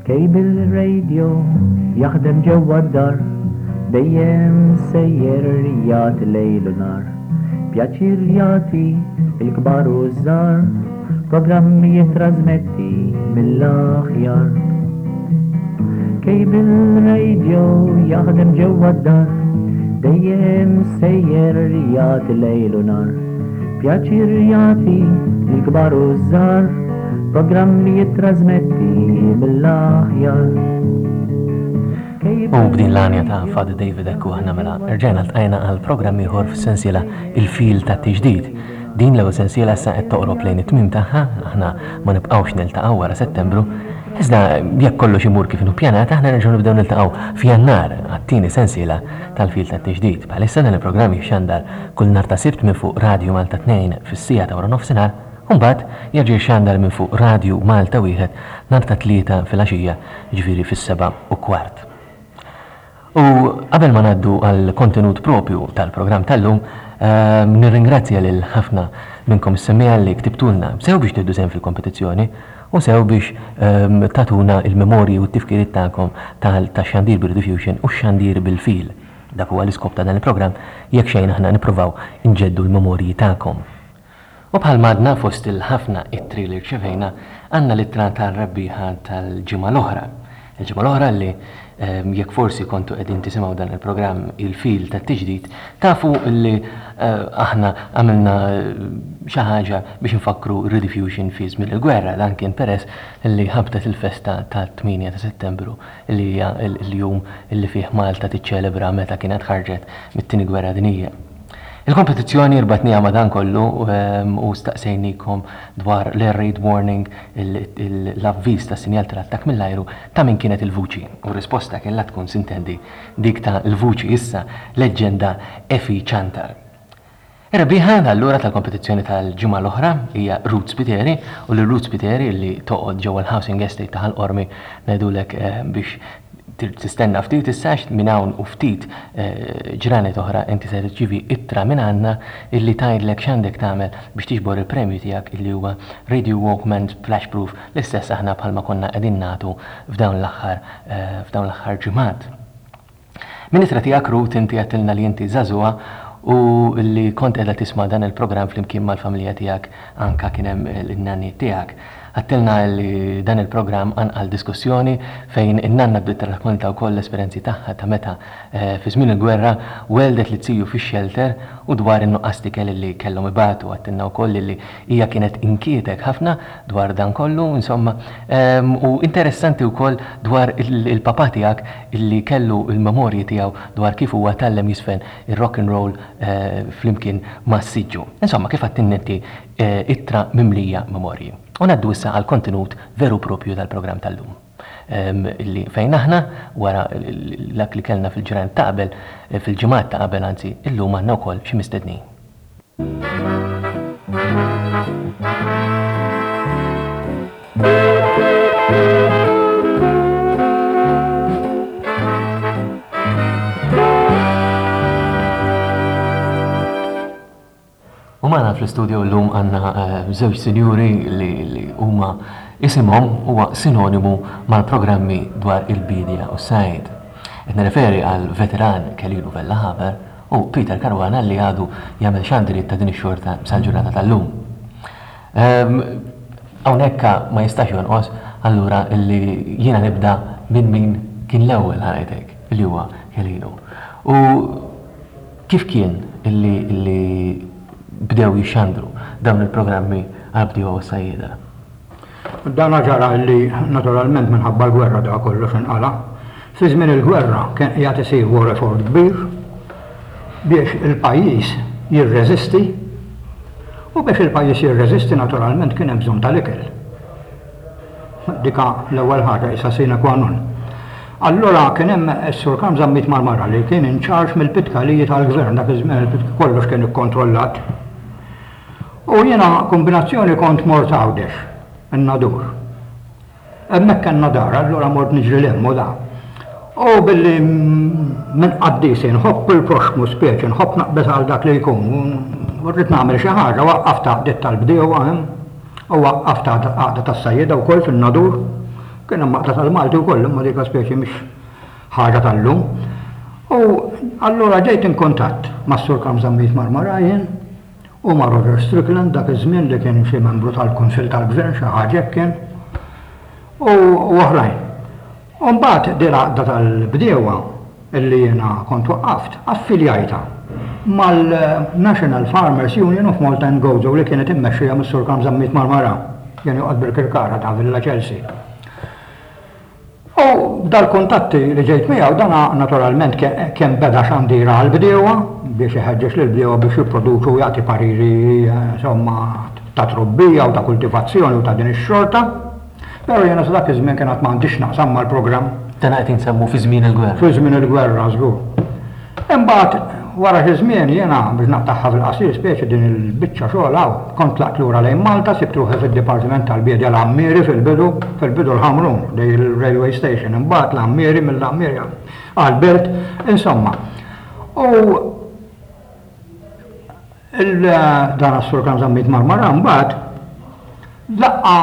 bil-radio jaħdem ġewwa d-dar dejjem sejjer jagħti lejl u nar pjaċir jagħti il-kbar u żgħar programmi jittrażmetti mill-aħjar bil-radio jaħdem ġewwa d-dar dejjem sejjer jagħti lejl u nar pjaċir jagħti il-kbar u żgħar programmi jittrażmetti mill-aħjar. U b'din l-għanja ta' Fadi David ekku aħna mela rġajna l-tqajna għal programmi ieħor f'sensiela il-fil ta' tiġdid. Din l-ewwel sensiela issa qed toqrob lejn it-tmiem tagħha, aħna ma nibqgħux niltaqgħu wara Settembru. Iżda jekk kollox imur kif inhu ppjanat, aħna nerġgħu nibdew niltaqgħu f'Jannar għat-tieni sensiela tal-fil ta' tiġdid. Bħalissa dan il-programm jixxandar kull nhar ta' Sibt minn fuq Radio Malta 2 fis-sija ta' wara nofsinhar. Mbagħad jerġa' xandar minn fuq Radio Malta 1 nhar ta' 3 fil-għaxija, ġifieri fis-7:15. U qabel ma ngħaddu għall kontenut propju tal-programm tal-lum, nirringrazzja lil ħafna minnkom is-semmija li ktibtulna sew biex tiddu sehem fil-kompetizzjoni u sew biex tatuna il-memorji u t-tifkiriet tagħkom tax-xandir bir-diffusion u x-xandir bil-fil. Dak huwa l-iskop ta' dan il-programm jekk xejn aħna nippruvaw inġeddu l-memorji tagħkom. U bħal madna fost il-ħafna ittri li rċevejna għandna l-ittra tal-rebbieħa tal-ġimgħa l-oħra. Il-ġimgħa l-oħra li jekk forsi kontu qegħdin tisimgħu dan il-programm il-fil tat-tiġdid, tafu li aħna għamilna xi ħaġa biex nfakru rediffusion fi żmien il-gwerra dan kien peress li ħabtet il-festa ta' 8 ta' Settembru li hija l-jum li fih Malta tiċċelebra meta kienet ħarġet mit-tieni gwerra dinjija. Il-kompetizzjoni rbatnija ma dan kollu u staqsejnikom dwar l-air warning, l-avviż ta' sinjal tal-attak mill-ajru ta' min kienet il-vuċi. U risposta kellha tkun sintendi dik ta' l-vuċi issa leġġenda Effie Chantal. Ir-rebbieħa allura tal-kompetizzjoni tal-ġimgħa l-oħra hija Ruth Spiteri u l-Ruth Spiteri li toqgħod ġewwa l-housing estate ta' Ħalqormi ngħidulek biex tistenna ftit issax minn hawn u ftit ġranet oħra inti se tirċievi ittra minn għandna illi tgħidlek x'għandek tagħmel biex tiġbor il-premju tiegħek illi huwa Radio Walkman Flashproof l-istess aħna bħalma konna qegħdin nagħtu f'dawn l-aħħar ġimgħat. Min ittra tiegħek Ruth inti għedtilna li inti żagħżugħa u li kont qiegħda tisma' dan il-programm flimkien mal-familja tiegħek anke kien hemm in-nanni tiegħek. Għattilna li dan il-programm għal diskussjoni fejn in-nanna bdiet tirrakkonta wkoll l-esperjenzi tagħha ta' meta fi żmien il-gwerra weldet li tsiju fix-shelter u dwar in-nuqqas tikel li kellhom ibatu. Għattilna wkoll li hija kienet inkietek ħafna dwar dan kollu, insomma, u interessanti wkoll dwar il-papa tiegħek illi kellu il-memorji tiegħu dwar kif huwa tallem jisfen ir-rock and roll flimkien mas-siġġu. Insomma, kif għattinnetti ittra mimlija memorji. U ngħaddu issa għal kontenut veru propju tal-programm tal-lum. Illi fejn aħna wara dak li kellna fil-ġranet ta' qabel, fil-ġimgħat ta' qabel anzi, illum għandna wkoll xi mistednin. U magħna fl-istudio llum għandna żewġ sinjuri li huma isimhom huwa sinonimu mal-programmi dwar il-bidja u s-sajd. Qed nirreferi għal veteran Kelilu Vella Ħaber u Peter Karwana li għadu jagħmel xandiriet ta' din ix-xorta sal-ġurnata tal-lum. Hawnhekk ma jistax jonqos allura li jiena nibda minn min kien l-ewwel ħajtek li huwa Kelilu. U kif kien illi bdew jixxandru dawn il-programmi għal-bdiewa u s-sajjieda? Dan ġara li naturalment minħabba l-gwerra da kollu xinqala. Fi żmien il-gwerra kien qiegħed isir war effort kbir biex il-pajjiż jirreżisti u biex il-pajjiż jirreżisti naturalment kien hemm bżonn tal-ikel. Dika l-ewwel ħaġa issa sine qua non. Allura kien hemm is-Sur Kamza Żammit Marmara li kien inċarġ mill-pitkalijiet tal-gvern dak iż-żmien kollox kien ikkontrollat. U jiena kombinazzjoni kont mort Għawdex, in-Nadur. Hemmhekk kellna dar, allura mort niġri lemmu da. U billi minn qaddisi nħobb il-proxmu speċi, nħobb naqbes għal dak li jkun. U rrid nagħmel xi ħaġa, waqqafta għaqdiet tal-bdiewa u waqqafta għaqda tas-sajjieda wkoll fin-Nadur Kien hemm maqta tal-Malti wkoll, imma dik speċi mhix ħaġa tal-lum. U allura ġejt in kuntatt mas-Sur Kamżammit Marmarajn u ma' Roger Strickland dak iż-żmien li kien xi membru tal-Kunsill tal-Gvern xi ħaġa kien u oħrajn. U mbagħad din għaqda tal-bdiewa illi jiena kont waqqaft affiljajta mal-National Farmers Union of Malta and Gozo li kienet immexxija mis-Sur Kamżammit Marmara, kien joqgħod bil-Kirkara ta' Villa Chelsea. U dal-kuntatti li ġejt miegħu dana naturalment kien beda xandira għall-bdiewa biex iħeġġeġ lill-bdiewa biex jipproduċu u jagħti pariri insomma ta' trubbija u ta' kultivazzjoni u ta' din ix-xorta. Però jiena sa dak iż-żmien kien qatt m'għandix naqsam mal-programm. Dan qed insemmu fi żmien il-gwerra. Fi żmien il-gwerra żgur. Imbagħad wara xi żmien jiena biex naqtaħħa fil-qasir speċi din il-biċċa xogħol hawn kont tlaqt lura lejn Malta sibt ruħi fid-Dipartiment tal-Bjedja l-Ammiri fil-bidu l-Ħamrun dej il-Railway Station. Imbagħad l-Ammiri mill-Ammiri għall-Belt, insomma. U dan as-Sur Kamżammit Marmara mbagħad laqqa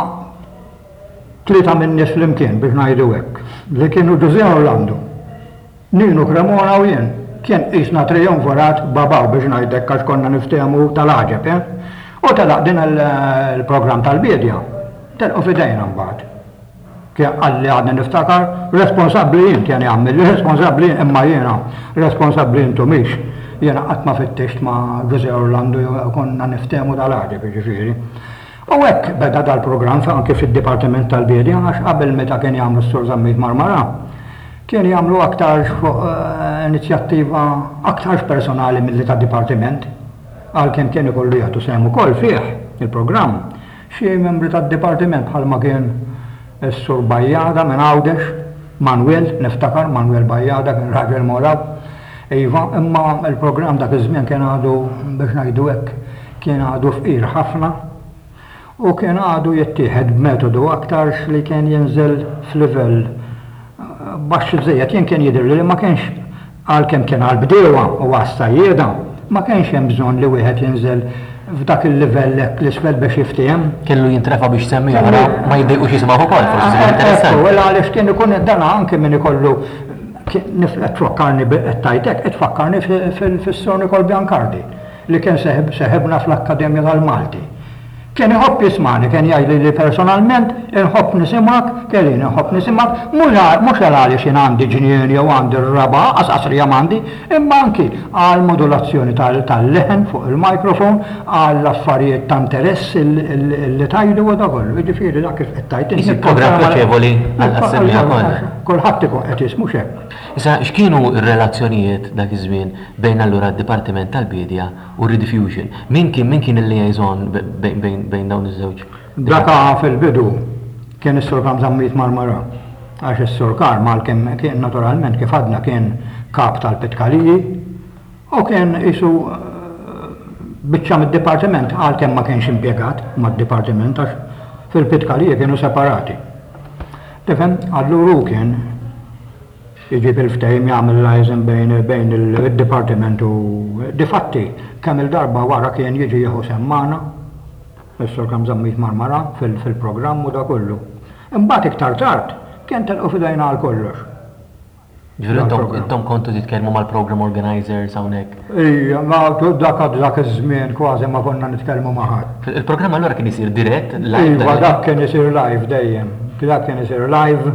tlieta minn nies flimkien biex ngħidu hekk li kienu Ġużè Orlando, Nino Cremona u jien. Kien qisna trionforat babaw biex ngħidlek għax konna niftehmu tal-ħaġeb, u telaq din il-programm tal-bidja. Telqu fidejna mbagħad. Kien qalli għadni niftakar, responsabbli jien kien jagħmel li responsabbli imma jiena responsabbli intu mhix. Jiena qatt ma fittext ma' Ġużè Orlando konna niftehmu tal-ħaġeb jiġifieri. U hekk beda dal-programm anke fid-Dipartiment tal-Bidja għax qabel meta kien jagħmlu s-Sur Żammit Marmara kien jagħmlu aktar inizjattiva aktar personali milli tad-dipartiment għalkemm kien ikollu jagħtu sehem ukoll fih il-programm xi membri tad-dipartiment bħalma kien is-Sur Bajjada minn Għawdex, Manuel, niftakar Manuel Bajjada kien raġel moraw. Iva, imma il-programm dak iż-żmien kien għadu biex ngħidu hekk kien għadu fqir ħafna u kien għadu jittieħed b'metodu aktarx li kien jinżel f'livell baxx żejjed jien kien jidher li ma kienx għalkemm kien għall-bdiewa u għas-sajjieda ma kienx hemm bżonn li wieħed jinżel f'dak il-livell hekk l-isfel biex jiftiem. Kellu jintrefa biex semmi oħra ma jiddejqux jisimgħu ukoll forsi interessanti. Wela għaliex kien ikun dana anke min ikollu tfakkarni tajtek qed tfakkarni fis-Sur Nikol Bjankardi li kien seħebna fl-Akkademja tal-Malti. Kien iħobb jismani, kien jgħidli li personalment inħobb nisimak, kelli inħobb nisimak, mhux għaliex jien għandi ġinien jew għandi r-raba, qasqasrija m'għandi, imma anki għal modulazzjoni tal-leħen fuq il-mikrofon, għal affarijiet ta' interess li tajdu u da kollu. Jiġifieri dak kif qed tajt. Programm piacevoli għall-Assemblea kollha. Kulħadd ikun qed jismu hekk. Issa x'kienu r-relazzjonijiet dak iż-żmien bejn allura d-Dipartiment tal-Bidja u Rediffusion? Min kien il-liaison bejn dawn iż-żewġ? Daka fil-bidu kien is-Sur Kamżammit Marmara. Għax is-Sur Karmal kien naturalment kif għadna kien kap tal-Pitkaliji u kien isu biċċa mid-dipartiment għalkemm ma kienx impjegat mad-dipartiment għax fil-Pitkaliji kienu separati. Tifhem, allura kien jiġib il-ftehim jagħmel liaison bejn il-dipartiment u difatti kemm il-darba wara kien jiġi jieħu semmana is-Sur Kamżammit Marmara fil-programm u da kollu. Imbagħad iktar tard kien telqu fidejna għal kollox. Ġifieri intom kontu titkellmu mal-program organizers hawnhekk. Ija, ma dak iż-żmien kważi ma konna nitkellmu ma' ħadd. Il-programm allura kien isir dirett live. Iva, dak kien isir live dejjem. Dak kien isir live.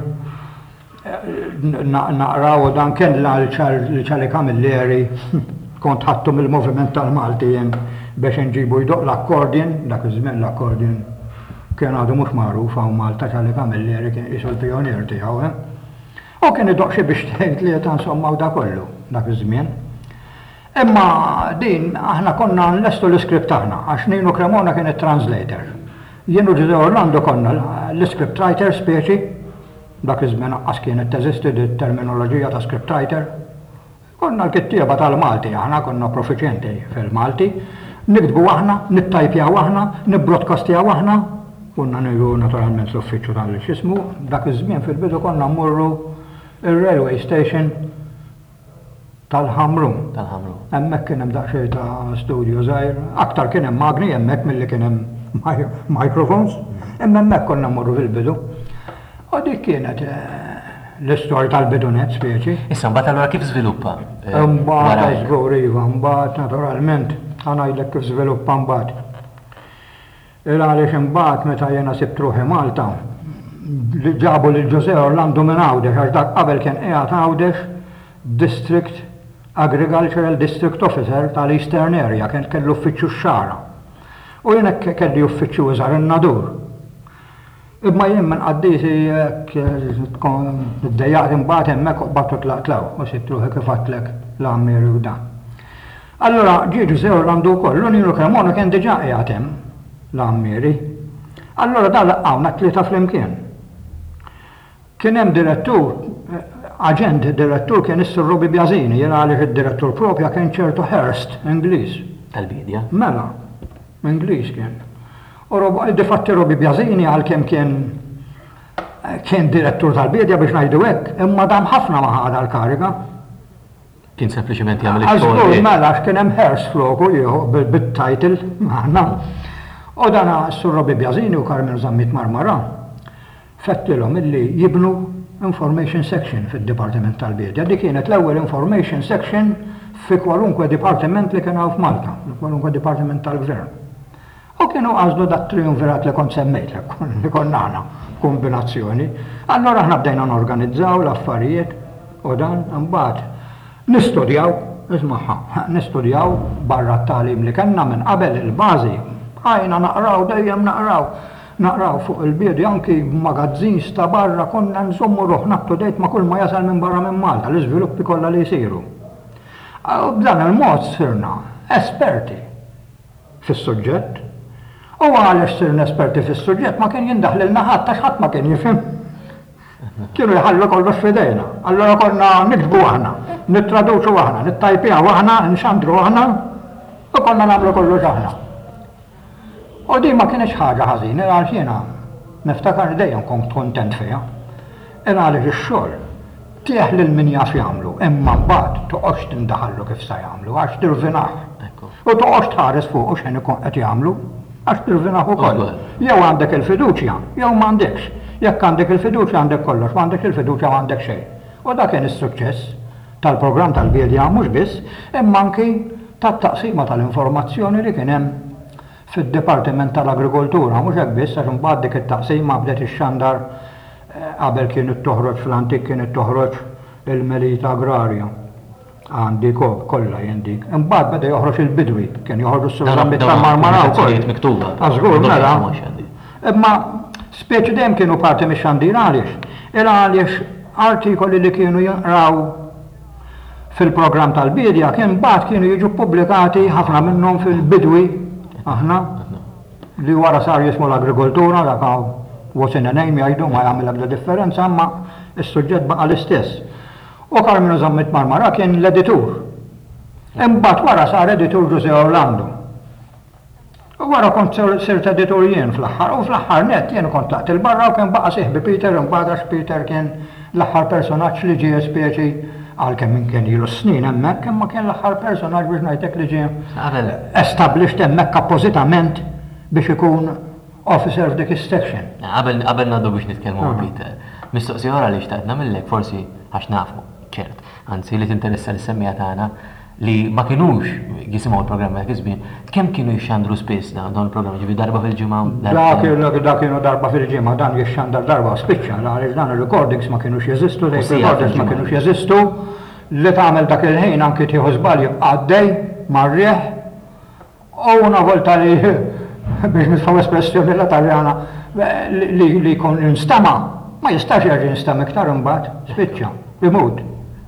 Naqraw dan kien l-ċali Kamilleri kont ħattu mill-moviment tal-Malti jen biex nġibu jdoq l-akkordjen, dak iż-żmien l-akkordjen kien għadu mhux magħruf hawn Malta ċali Kamilleri kien isu l-pionier tiegħu. U kien idoq xi biex tgħid li qed insomma da kollu dak iż-żmien. Imma din aħna konna nlestu l-iskript tagħna għax Nino Cremona kien it-translator. Jien u Ġużè Orlando konna l-script writer speċi dak iż-żmien aqqas kienet teżisti dit-terminoloġija ta' script writer. Konna l-kittieba tal-Malti, aħna konna profiċjenti fil-Malti, nikdbu aħna, nittajpjaw aħna, nibbrodkastjaw aħna, konna nidu naturalment l-uffiċċju tal-xismu, dak iż-żmien fil-bidu konna mmurru il-railway station tal-Ħamrun. Hemmhekk kien hemm daqsxejn ta' studio żgħir, aktar kien hemm magni hemmhekk milli kien hemm microphones, imma hemmhekk konna mmorru fil-bidu. U dik kienet l-istorja tal-bidunet speċi. Issa mbagħad allura kif żviluppa? Mbagħad żgur iva, mbagħad naturalment ngħidlek kif żviluppa mbagħad. Għaliex imbagħad meta jiena sibt ruħi Malta, ġabu lil José Orlando minn Għawdex, għax dak qabel kien qiegħed Għawdex District Agricultural District Officer tal-Eastern Area, kien kellu uffiċċju x-Xara. U jiena kelli uffiċċju iżgħar in-Nadur. Imma jien minn qaddisi id-dejjaqt imbagħad hemmhekk battu tlaqtlaw u sibt ruħi kif għadlek l-ammiri u dan. Allura ġie José Orlando wkoll, l-Unjoni Cremona kien diġà qiegħed hemm l-ammiri. Allora dan laqgħuna tlieta flimkien. Kien hemm direttur, aġent direttur kien is-Sur Robi Bjażini, jien għaliex id-direttur propja kien ċertu Hearst, Ingliż. Tal-bidja? Mela, Ingliż kien. U difatti Robi Bjażini għalkemm kien direttur tal-bidja biex ngħidu hekk, imma dam ħafna ma ħada l-kariga. Kien sempliċement jagħmel ix-xogħol. Għażgur mela kien hemm Hearst floku jieħu bit-title magħna. U dana s-Sur Robi Bjażini u Karmel Zammit Marmara fettilhom illi jibnu Information Section fid-Dipartiment tal-Bidja. Dik kienet l-ewwel Information Section fi kwalunkwe dipartiment li kien hawn f'Malta, kwalunkwe dipartiment tal-Gvern. U kienu għażlu dak triumvirat li kont semmejtlek, li konna għandna kombinazzjoni. Allora aħna bdejna norganizzaw l-affarijiet u dan imbagħad nistudjaw, ismaħħa, nistudjaw barra t-tagħlim li kellna minn qabel il-bażi. Għajna naqraw, dejjem naqraw fuq il-bidja, anki magazzins ta' barra konna nżommu ruħna up-to-date ma' kull ma jasal minn barra minn Malta, l-iżviluppi kollha li jsiru. B'dan il-mod sirna esperti fis-suġġett. U għaliex sirna esperti fis-suġġett ma kien jindaħlilna ħadd għax ħadd ma kien jifhem. Kienu jħallu kollox f'idejna. Allura konna nikbu aħna, nittraduċu aħna, nittajpjaw aħna, nxandru aħna, u konna nagħmlu kollox aħna. U di ma kienx ħaġa ħażina, għaliex jiena niftakar dejjem kont kontent fiha. Għaliex ix-xogħol tieħ lil min jaf jagħmlu, imma mbagħad toqgħodx tindaħallu kif sa jagħmlu għax tirvinaħ. U toqgħodx tħares fuq x'inhu ikun qed jagħmlu għax tirvinaħ ukoll. Jew għandek il-fiduċja, jew m'għandekx. Jekk għandek il-fiduċja għandek kollox, m'għandek il-fiduċja m'għandek xejn. U dak kien is-suċċess tal-programm tal-bidja mhux biss, imma anki tat-taqsima tal-informazzjoni li kien hemm fid-Dipartiment tal-Agrikoltura, mhux hekk biss għax imbagħad dik it-taqsima bdiet ix-xandar qabel kienet toħroġ fl-antik kienet toħroġ il-Melita Agrarja. Għandi kollha jien dik. Imbagħad beda joħroġ il-Bidwi, kien joħroġ is-Sur tal-Marmara wkoll. Miktuba. Għażgur mela. Imma speċi dejjem kienu parti mix-xandir għaliex artikoli li kienu jinqraw fil-programm tal-bidja kien mbagħad kienu jiġu pubblikati ħafna minnhom fil-Bidwi aħna li wara sar jismu l-agrikoltura dak what's in a name jgħidu ma jagħmel ebda differenza imma s-suġġett baqa' l-istess. U Karmenu Zammit Marmara kien l-editur. Imbagħad wara sar editur José Orlando. U wara kont sirt editur jien fl-aħħar u fl-aħħar net jien kont laqt il-barra u kien baqa' sieħbi Peter imbagħad għax Peter kien l-aħħar personaġġ li ġie speċi għalkemm min kien ilu snin hemmhekk imma kien l-aħħar personaġġ biex ngħidlek li ġie established hemmhekk appożitament biex ikun officer f'dik is-section. Qabel ngħaddu biex nitkellmu ma' Peter. Mistoqsija wara li xtaqt nagħmellek forsi għax nafu, ċert, anzi li tinteressa l-semmija tagħna li ma kinux jisimgħu l-programm dak iż-żmien, kemm kienu jixxandru spiss dawn il-programm ġifi darba fil-ġimgħa? Dak kienu darba fil-ġimgħa, dan jixxandar darba spiċċa għaliex dan ir-recordings ma kinux jeżistu, recordings ma kinux jeżistu, li tagħmel dak il-ħin anke tieħu żball jibqa' għaddej mar-rieħ u una volta li biex nitfgħu espressjoni l-Taljana li jkun instama' ma jistax jerġa' jinstama' iktar imbagħad spiċċa, imut.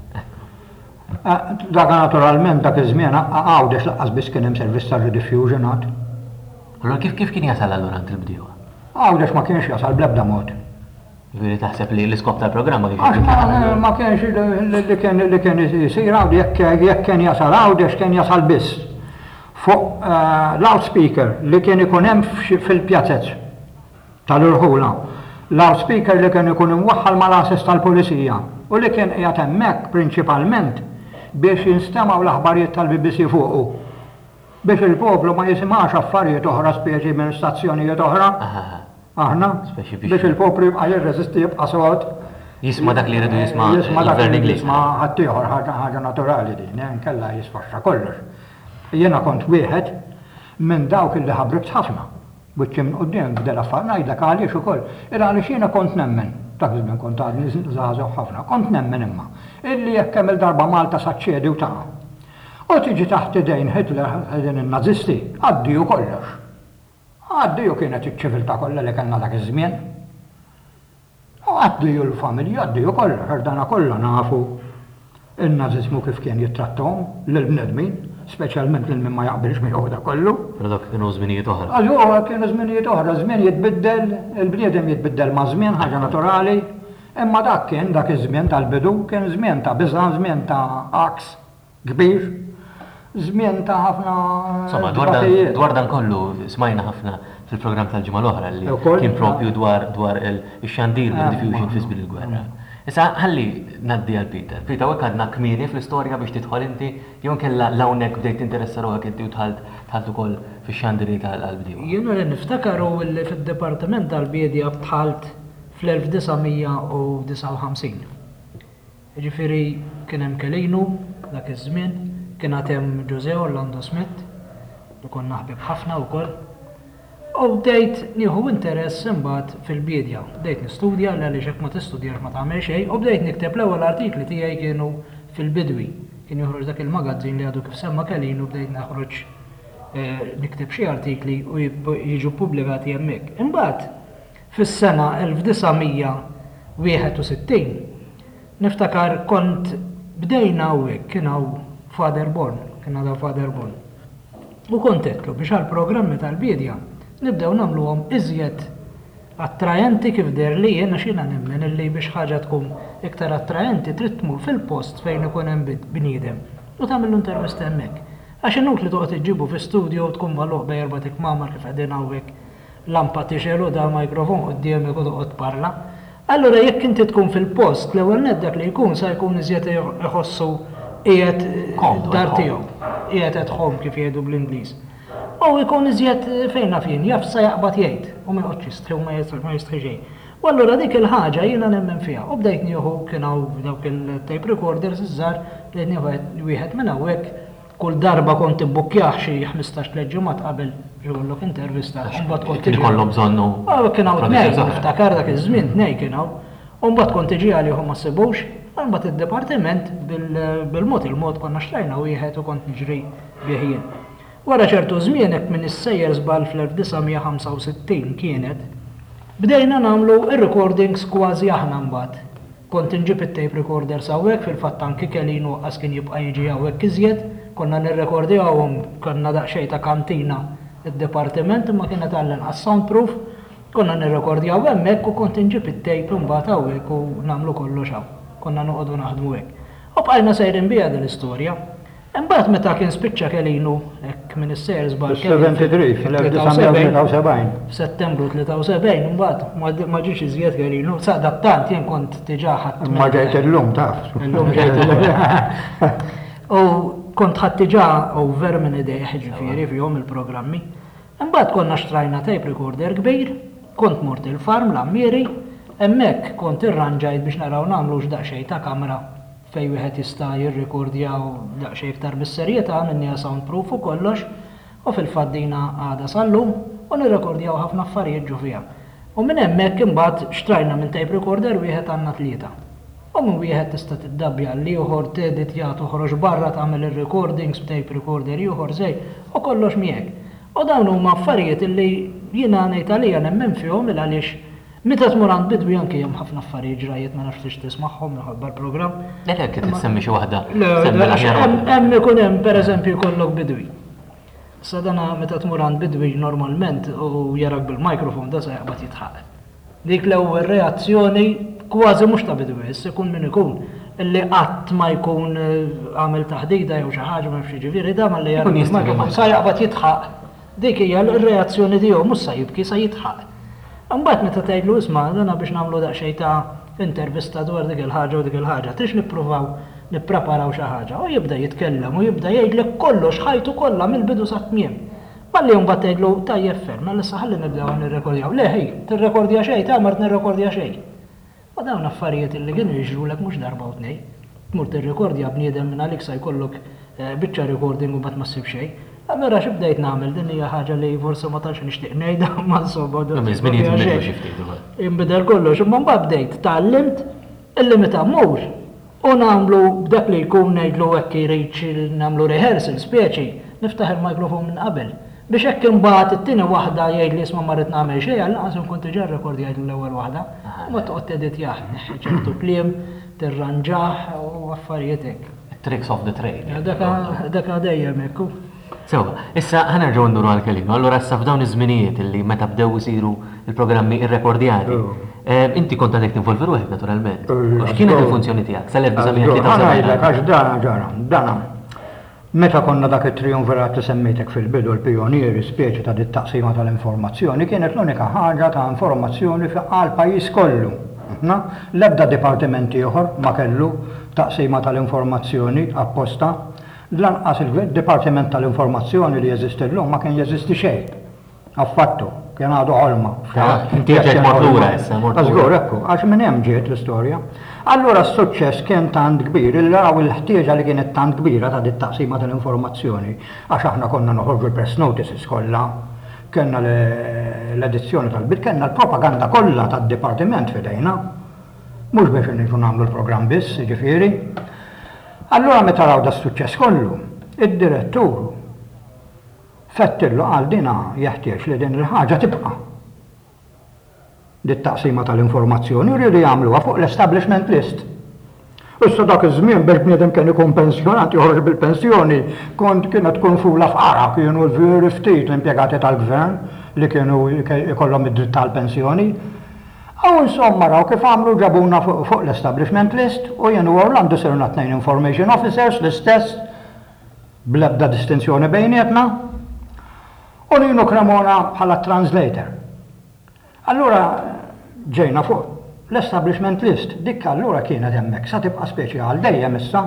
Dak naturalment dak iż-żmien Għawdex laqqas biss kien hemm servizz ta' rediffusion għad. Allura kif kien jasal allura għand il-bdiewa? Għawdex ma kienx jasal bl-ebda mod. Jiġifieri taħseb li l-iskop tal-programm ma kienx li kien isir jekk kien jasal Għawdex kien jasal biss. Fuq loudspeaker li kien ikun hemm fil-pjazzett tal-Irħula. Loudspeaker li kien ikun imwaħħal mal-assess tal-Pulizija u li kien qiegħed hemmhekk prinċipalment biex jinstemaw l-aħbarijiet tal-BBC fuqu. Biex il-poplu ma jisimax affarijiet oħra speċi minn stazzjonijiet oħra. Aħna biex il-poplu jibqa' jirreżisti jibqa' sod. Jisma' dak li jridu jisma' il-gvern Ingliż. Jisma' ħadd ieħor ħaġa naturali din, nkella jisfaxxa kollox. Jiena kont wieħed minn dawk illi ħabribt ħafna. Wiċċi minn quddiem bdel affar ngħidlek għaliex ukoll. Għaliex jiena kont nemmen, dak iż-żmien kont għadni żgħażagħ ħafna, kont nemmen imma illi jekk hemm il-darba Malta saċċedi u taqa'. U tiġi taħt idejn Hitler ħedin in-Nazisti, għaddiju kollox. Għaddiju kienet iċ-ċiviltà kollha li kellna dak iż-żmien. U għaddiju l-familja, għaddiju kollox, ħerdana kollha nafu in-Naziżmu kif kien jittrattahom lill-bnedmin. Speċjalment lil min ma jaqbilx miegħu da kollu. Però dak kienu żminijiet oħra. Allura kienu żminijiet oħra, żmien jitbiddel, il-bniedem jitbiddel ma' żmien ħaġa naturali, imma dak kien dak iż-żmien tal-bidu kien żmien ta' biża', żmien ta' aks kbir, żmien ta' ħafna. Insomma, dwar dan kollu smajna ħafna fil-programm tal-ġimgħa l-oħra li kien propju dwar il-xandir diffusion fi żmien il-gwerra. Issa ħalli naddi għal Peter. Peter, għek għadna kmini fl-istorja biex titħol inti, jew kella lawnek bdejt interessaru għak inti u tħalt ukoll fix-xandiri tal-bdiju. Jiena li niftakaru li fid-Dipartiment tal-Bidja tħalt fl-1959. Ġifieri kien hemm Kelejnu dak iż-żmien, kien hemm Jose Orlando Smith, li konna ħbib ħafna wkoll. U bdejt nieħu interess imbagħad fil-bidja. Bdejt nistudja għaliex hekk ma tistudjax ma tagħmel xejn u bdejt nikteb l-ewwel artikli tiegħi kienu fil-bidwi. Kien joħroġ dak il-magazzin li għadu kif semma Kelin u bdejt naħroġ nikteb xi artikli u jiġu pubblikati hemmhekk. Imbagħad fis-sena 1961 niftakar kont bdejna hawnhekk kien hawn Fatherborn, kien għadha Fatherborn. U kont qedtlu biex għall-programmi tal-bidja nibdew nagħmluhom iżjed attrajenti kif der li jiena xina nemmen illi biex ħaġa tkun iktar attrajenti trid tmur fil-post fejn ikun hemm bniedem u tagħmel intervista hemmhekk. Għax inut li toqgħod iġġibu fi studio u tkun magħluq bej erbatik mamar kif qegħdin hawnhekk lampa tixelu da mikrofon quddiemek u toqgħod parla. Allura jekk inti tkun fil-post l-ewwel nett dak li jkun sa jkun iżjed iħossu qiegħed dar tiegħu, qiegħed at home kif jgħidu bl-Ingliż. U jkun iżjed fejna fin, jaf sa jaqbad jgħid, u ma jqgħodx jistħi u ma jistħi xejn. U allura dik il-ħaġa jiena nemmen fiha. U bdejt nieħu kien hawn dawk il-tape recorders iż-żgħar li nieħu wieħed minn hawnhekk kull darba kont ibbukkjah xi 15 ġimgħat qabel ġewwollok intervista. Mbagħad kont ikollhom bżonnu. Kien hawn tnejn, niftakar dak iż-żmien tnejn kien hawn. U mbagħad kont iġi għalihom ma sebgħux, mbagħad id-dipartiment bil-mod il-mod konna xtrajna wieħed u kont niġri bih jien. Wara ċertu żmien hekk minn is-sejjer żball fl-1965 kienet, bdejna nagħmlu ir-recordings kważi aħna mbagħad. Kont inġib it-tape recorders hawnhekk fil-fatt anki Kelin waqqas kien jibqa' jiġi hawnhekk iżjed, konna nirrekordjawhom konna daqsxejn ta' kantina id-dipartiment imma kienet għall-inqas soundproof, konna nirrekordjaw hemmhekk u kont inġib it-tape imbagħad hawnhekk u nagħmlu kollox hawn. Konna noqogħdu naħdmu hekk. U bqajna sejrin biha din l-istorja. Imbagħad meta kien spiċċa Kelinu hekk minn is-sejr żball. 73 fil-1973. F'Settembru 73 imbagħad ma ġiex iżjed Kelinu. Sadattant jien kont diġà ħadd. Ma ġejt illum taf. Illum ġejt illum. U kont ħadd diġà over minn idejh ġifieri fihom il-programmi. Imbagħad konna xtrajna tape recorder kbir, kont mort il-farm l-Ammieri, hemmhekk kont irranġajt biex naraw nagħmlu x'daqsxejn ta' kamra fej wieħed jista' jirrekordjaw daqsxejn iktar bis-serjetà minnija soundproof u kollox, u fil-faddina għada sallum u nirrekordjaw ħafna affarijiet ġu fiha. U minn hemmhekk imbagħad xtrajna minn tape recorder wieħed għandna tlieta. U minn wieħed tista' tiddabbja li ieħor teditja toħroġ barra tagħmel ir-recordings b'tape recorder ieħor żej u kollox miegħek. U dawn huma affarijiet illi jiena ngħid għalija nemmen fihom il għaliex meta tmur għand bidwi anke hemm ħafna affarijiet ġrajiet ma nafx tismagħhom minħabba l-programm. Lek qed tissemmi xi waħda. Hemm ikun hemm pereżempju jkollok bidwi. Sa dana meta tmur għand bidwi normalment u jarak bil-mikrofon da sa jaqbad jitħaq. Dik l-ewwel reazzjoni kważi mhux ta' bidwi, issa ikun min ikun illi qatt ma jkun għamel taħdida jew xi ħaġa ma nafx jiġifieri da malli jarak bil-mikrofon sa jaqbad jitħaq. Dik hija l-reazzjoni tiegħu mhux sa jibki sa jitħaq. Mbagħad meta tgħidlu isma' dana biex nagħmlu daqsxejn ta' intervista dwar dik il-ħaġa u dik il-ħaġa, trix nippruvaw nippreparaw xi ħaġa u jibda jitkellem u jibda jgħidlek kollox ħajtu kollha mill-bidu sa tmiem. Balli jum battejlu tajjeb ferm, ma l-issa ħalli nibdew nirrekordjaw. Le, ħej, tirrekordja xej, ta' mart nirrekordja xej. Ma dawn affarijiet li kienu jiġrulek mhux darba u tnej. Tmur tirrekordja bniedem minn għalik sa jkollok biċċa recording u bat ma ssib xejn. Allora xi bdejt nagħmel din hija ħaġa li forsi ma tantx nixtieq ngħidha ma nsobod. Inbidel kollox, imma mbagħad bdejt tallimt illi meta mmur u nagħmlu b'dak li jkun ngħidlu hekk irid nagħmlu rehearsal speċi niftaħ il-mikrofon minn qabel. Biex hekk imbagħad it-tieni waħda jgħid li isma' ma rrid nagħmel xejn, għalqas inkun diġà rrekordjajt l-ewwel waħda. Ma toqgħod teditjah ċertu kliem, tirranġah u affarijiet hekk. Tricks of the trade. Dak dejjem hekk. Sewa, issa ħanerġgħu nduru għal-keliem. Allura issa f'dawn iż-żminijiet illi meta bdew isiru il-programmi irrekordjati, inti kont għadek tinvolvi ruħek naturalment. X'kienet il-funzjoni tiegħek sal-1973? Għax dana. Meta konna dak it-triumvirat li semmejtek fil-bidu l-pionieri speċi ta' dit-taqsima tal-informazzjoni kienet l-unika ħaġa ta' informazzjoni għal pajjiż kollu. L-ebda dipartimenti oħor ma kellu taqsima tal-informazzjoni apposta. Lanqas il-Dipartiment tal-Informazzjoni li jeżisti llum ma kien jeżisti xejn. Affattu, kien għadu ħolma. Inti ġejt mortura issa, mortura. Żgur ekku, għax minn hemm ġiet l-istorja. Allura s-suċċess kien tant kbir, il-raw il-ħtieġa li kienet tant kbira ta' dit-taqsima tal-informazzjoni. Għax aħna konna noħorġu l-press notices kollha, kellna l-edizzjoni tal-bit, kellna l-propaganda kollha tad-dipartiment fidejna. Mhux biex niġu nagħmlu l-programm biss, ġifieri. Allura meta raw da suċċess kollu, id-direttur fettillu għal dina jeħtieġ li din il-ħaġa tibqa'. Dit-taqsima tal-informazzjoni rridu jagħmluha fuq l-establishment list. Issa dak iż-żmien biex bniedem kien ikun pensjonat joħroġ bil-pensjoni, kienet tkun fula f'qara kienu l-veri ftit l-impjegati tal-gvern li kienu jkollhom id-dritt tal-pensjoni. Aw insomma raw kif għamlu ġabuna fuq l-establishment list u jenu Orlando sirna 2 information officers l-istess bl-ebda distinzjoni bejnietna u ninu kremona bħala translator. Allura ġejna fuq l-establishment list dik allura kienet hemmhekk sa tibqa' speċjal dejjem issa.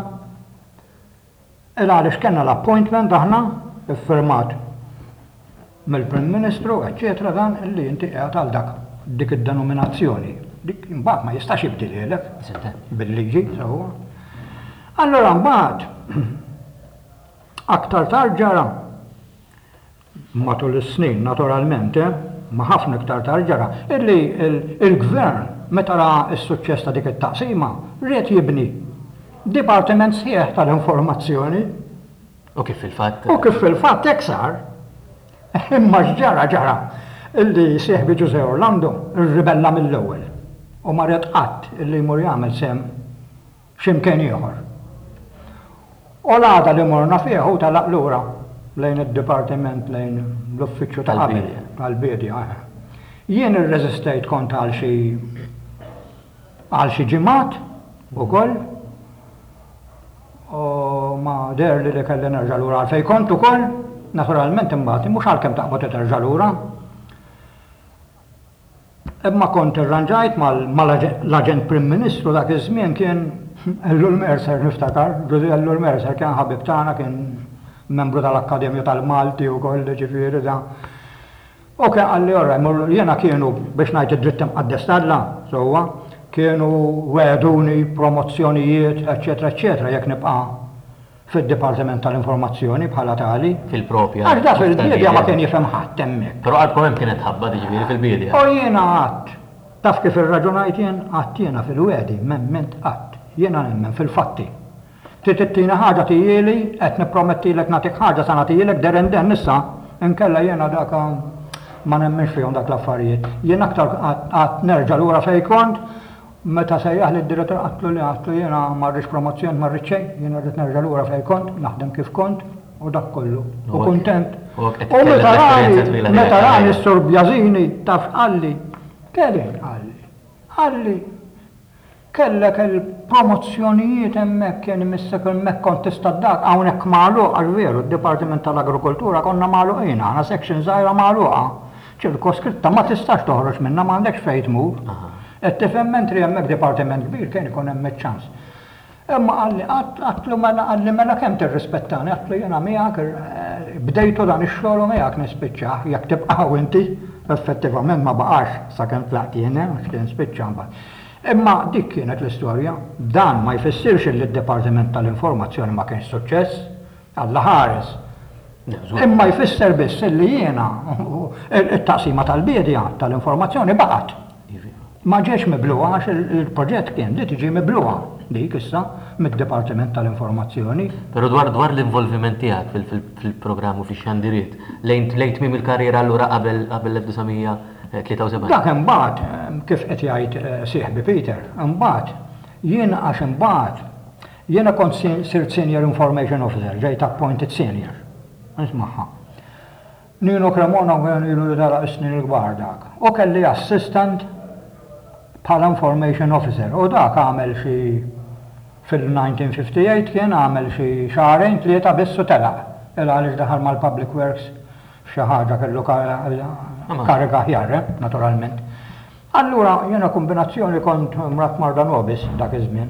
Għaliex kellna l-appointment aħna iffirmat mill-Prim Ministru, eċċetera dan illi inti qiegħed għal dik id-denominazzjoni. Dik imbagħad ma jistax jibdililek bil-liġi sewwa. Allura mbagħad aktar tard ġara matul is-snin naturalment, ma ħafna iktar tard ġara illi il-gvern meta ra s-suċċess ta' dik it-taqsima ried jibni dipartiment sħiħ tal-informazzjoni. U kif fil-fatt? U kif fil-fatt hekk sar. Imma ġara illi sieħbi Giuseppe Orlando rribella mill-ewwel u marret qatt illi jmur jagħmel sem x'imkien ieħor. U l-għada li morna fih u talaq lura lejn id-dipartiment lejn l-uffiċċju tal-bidja. Jien irreżistejt kont għal xi ġimgħat ukoll u ma der li kelli nerġa' lura għal fejn kont ukoll, naturalment imbagħad mhux għalkemm taqbad terġa' lura. Imma kont irranġajt mal-aġent Prim Ministru dak iż-żmien kien Ellul Mercer niftakar, Ellul Mercer kien ħabib tagħna kien membru tal-Akkademja tal-Malti wkoll ġifieri da. U kien qalli orra jiena kienu biex ngħid id-dritt imqaddes talla sewwa kienu weduni promozzjonijiet, eċetera, jekk nibqa' fid-Dipartiment tal-Informazzjoni bħala tali. Fil-propja. Għax da fil-bidja ma kien jifhem ħadd hemmhekk. Però għadkom hemm kienet ħabba jiġifieri fil-bidja. U jiena qatt. Taf kif irraġunajt jien qatt jiena fil-wedi, m'hemment qatt. Jiena nemmen fil-fatti. Tittina ħaġa tijieli, qed nippromettilek nagħtik ħaġa sa nagħtilek derenden issa, inkella jiena dak ma nemmenx fihom dak l-affarijiet. Jien aktar qatt nerġa' lura fejn kont, meta sejjaħ li d-direttur għatlu jiena marriċ promozzjoni marriċ xejn, jiena rrid nerġa' lura fejn kont, naħdem kif kont u dak kollu. U kuntent. U meta rani s-Sur Bjażini taf qalli, qalli kellek il-promozzjonijiet hemmhekk kien missek hemmhekk kont tista' dak hawnhekk magħluq għal veru d-Dipartiment tal-Agrikoltura konna magħluqin għandna section żgħira magħluqa. ċirkoskritta ma tistax toħroġ minnha m'għandekx fejn tmur. Qed tifhem mentri hemmhekk dipartiment kbir kien ikun hemm ċans. Imma għalli mela kemm tirrispettani, għatlu jiena miegħek bdejtu dan ix-xogħol u miegħek nispiċċah, jekk tibqgħu inti, effettivament ma baqax sakemm tlaqt jiena għax kien spiċċa mbagħad. Imma dik kienet l-istorja, dan ma jfissirx li d-Dipartiment tal-Informazzjoni ma kienx suċċess, Alla ħares. Imma jfisser biss li jiena it-taqsima tal-bidja tal-informazzjoni baqgħet. Ma ġiex mibluwa għax il-proġett kien li tiġi mibluwa dik issa mid-Dipartiment tal-Informazzjoni. Però dwar l-involviment tiegħek fil-programm u fix-xandiriet lejn tmiem il-karriera allura qabel 1973. Dak imbagħad kif qed jgħid sieħbi Peter, imbagħad jiena kont sirt Senior Information Officer, ġejt appointed Senior. Nismaħħa. Nino Cremona għan ilu dara isnin il-gbar dak. U kelli assistant bħala Information Officer. U dak għamel xi fil-1958 kien għamel xi xahrejn tlieta bissu telaq. Għaliex daħal mal-Public Works xi ħaġa kellu kariga ħjar, naturalment. Allura jiena kombinazzjoni kont mrat Marda Nobis dak iż-żmien.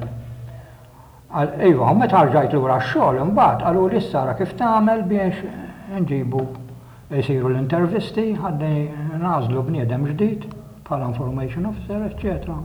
Iva, meta rġajt lura x-xogħol imbagħad qalu li sara kif tagħmel biex nġibu jsiru l-intervisti, ħaddi nażlu bniedem ġdid bħala Information Officer, eċċetera.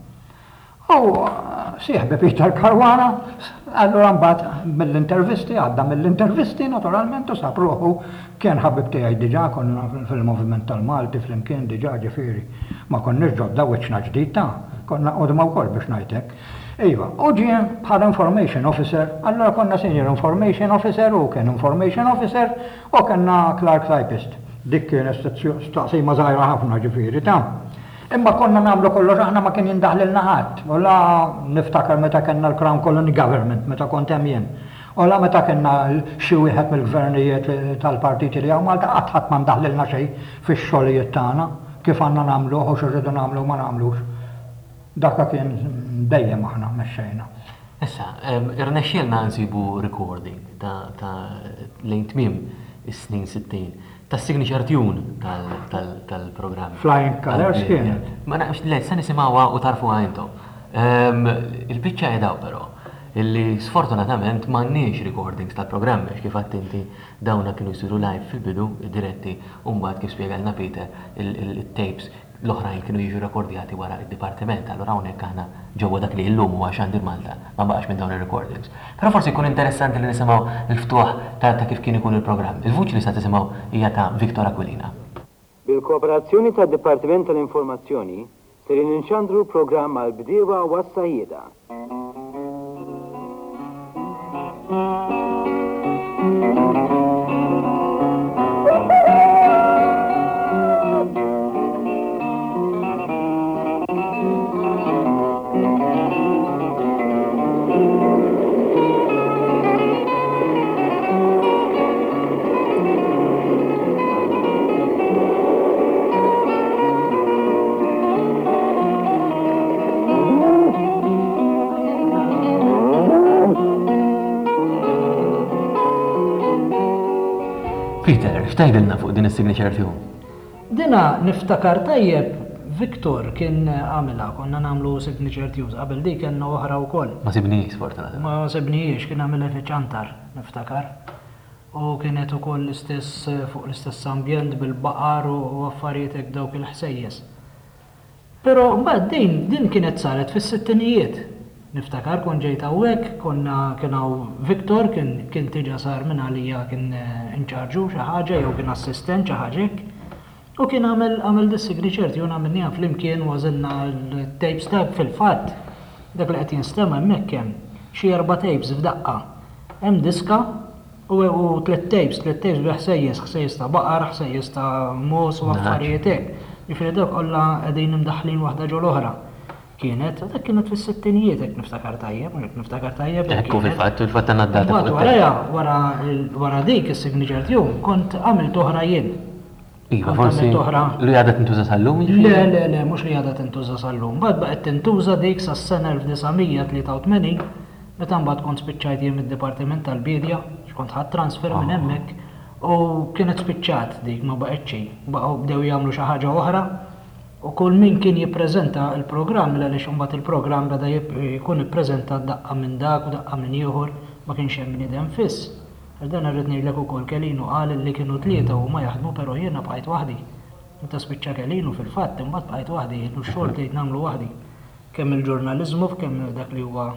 U sieħbi Peter Caruana, allura mbagħad mill-intervisti, għadda mill-intervisti naturalment u sab ruħu kien ħabib tiegħi diġà konna fil-Moviment tal-Malti flimkien diġà ġifieri. Ma konniex ġodda wiċċna ġdid konna qudma wkoll biex ngħidlek. Iva, u ġien bħala Information Officer, allora konna Senior Information Officer u kien Information Officer u kellna Clerk Typist. Dik kien staqsima żgħira ħafna ġifieri ta'. Imma konna nagħmlu kollox aħna ma kien jindaħlilna ħadd. Ola niftakar meta kellna l-Crown Colony Government meta kont hemm jien. Ola meta kellna xi wieħed mill-gvernijiet tal-partiti li hawn Malta qatt ma ndaħlilna xejn fix-xogħlijiet tagħna kif għandna nagħmluh u x'irridu nagħmlu ma nagħmlux. Dakka kien dejjem aħna mexxejna. Issa, irnexxielna nsibu recording ta' lejn tmiem is-snin 60 tas-signature tune tal-programm. Flying Colours kienet. Ma nafx le se nisimgħuha u tarfuha intom. Il-biċċa edaw però illi sfortunatament m'għandniex recordings tal-programm kif qatt inti dawna kienu jsiru live fil-bidu diretti u mbagħad kif spjegalna Peter il-tapes l-oħrajn kienu jiġu rekordjati wara id-dipartiment, allura hawnhekk aħna ġewwa dak li llum huwa Xandir Malta ma baqax minn dawn ir-recordings. Però forsi jkun interessanti li nisimgħu l-ftuħ ta' kif kien ikun il-programm. Il-vuċi li se tisimgħu hija ta' Victor Aquilina. Bil-kooperazzjoni tad-Dipartiment tal-Informazzjoni ser ninxandru programm għal bdiewa u għas-sajjieda. Peter, x'tgħidilna fuq din is-signature tune? Dina niftakar tajjeb Victor kien għamilha, konna nagħmlu signature tunes, qabel dik kellna oħra wkoll. Ma sibniex sfortunatament. Ma sibniex, kien għamilha fi ċantar, niftakar. U kienet ukoll l-istess fuq l-istess ambjent bil-baqar u affarijiet hekk dawk il-ħsejjes. Però mbagħad din kienet saret fis-sittinijiet. Niftakar kon ġejt hawnhekk, konna kien hawn Victor kien tiġa sar minn għalija kien inċarġu xi ħaġa jew kien assistent xi ħaġa hekk. U kien għamel dis-signature tune għamilniha flimkien ważilna l-tapes dak fil-fatt. Dak li qed jinstema hemmhekk hemm xi 4 tapes f'daqqa. Hemm diska u 3 tapes ħsejjes ta' baqar, ħsejjes ta' mos u affarijiet hekk. Jifieri dawk kollha qegħdin imdaħħlin waħda ġol oħra. Kienet fis-sittinijiet hekk niftakar tajjeb, niftakar tajjeb. Ekku fil-fatt għandna d-data. Wara dik is-signature tune kont għamilt oħra jien. Iva, forsi li għadha tintuża sal-lum? Le, mhux li għadha tintuża sal-lum. Mbagħad baqgħet tintuża dik sas-sena 1983 meta mbagħad kont spiċċajt jien mid-Dipartiment tal-Bidja, x'kont ħadd transfer minn hemmhekk u kienet spiċċat dik ma baqgħetx xejn. Baqgħu bdew jagħmlu xi ħaġa oħra u kull min kien jippreżenta l-programm għaliex imbagħad il-programm beda jkun ippreżenta daqqa minn dak u daqqa minn ieħor ma kienx hemm bniedem fiss. Dan rrid ngħidlek ukoll Kelinu qal li kienu tlieta u ma jaħdmu però jiena bqajt waħdi. Meta spiċċa Kelinu fil-fatt imbagħad bqajt waħdi, x-xogħol tgħid nagħmlu waħdi. Kemm il-ġurnaliżmu f'kemm dak li huwa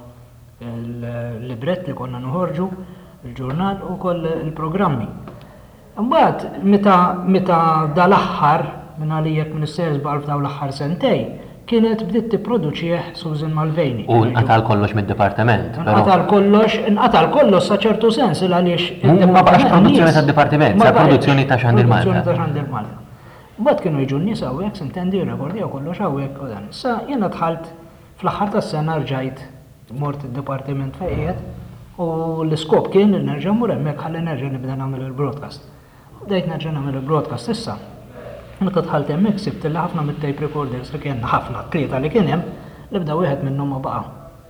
l-librett li konna noħorġu, il-ġurnal u koll il-programmi. Imbagħad meta dal-aħħar minn għalijek Ministerz b'alf daw l-aħħar sentej, kienet bdiet tipproduċih Susan Malveni. U nqatal kollox mid-dipartiment. Nqatal kollox sa ċertu sens għaliex ma baqax produzzjoni tad-dipartiment, sa produzzjoni ta' Xandir Malta. Produzzjoni ta' Xandir Malta. Mbagħad kienu jiġu n-nies hawnhekk sintendi rekordjaw kollox hawnhekk u dan. Issa jiena dħalt fl-aħħar tas-sena rġajt mort id-dipartiment fejqiet u l-iskop kien li nerġa' mmur hemmhekk ħalli nerġa' nibda nagħmel il-broadcast. Bdejt nerġa' nagħmel il-broadcast issa. Meta dħalt hemmhekk sibt li ħafna mit-tape recorders li kien ħafna tlieta li kien hemm li bda wieħed minnhom ma baqa'.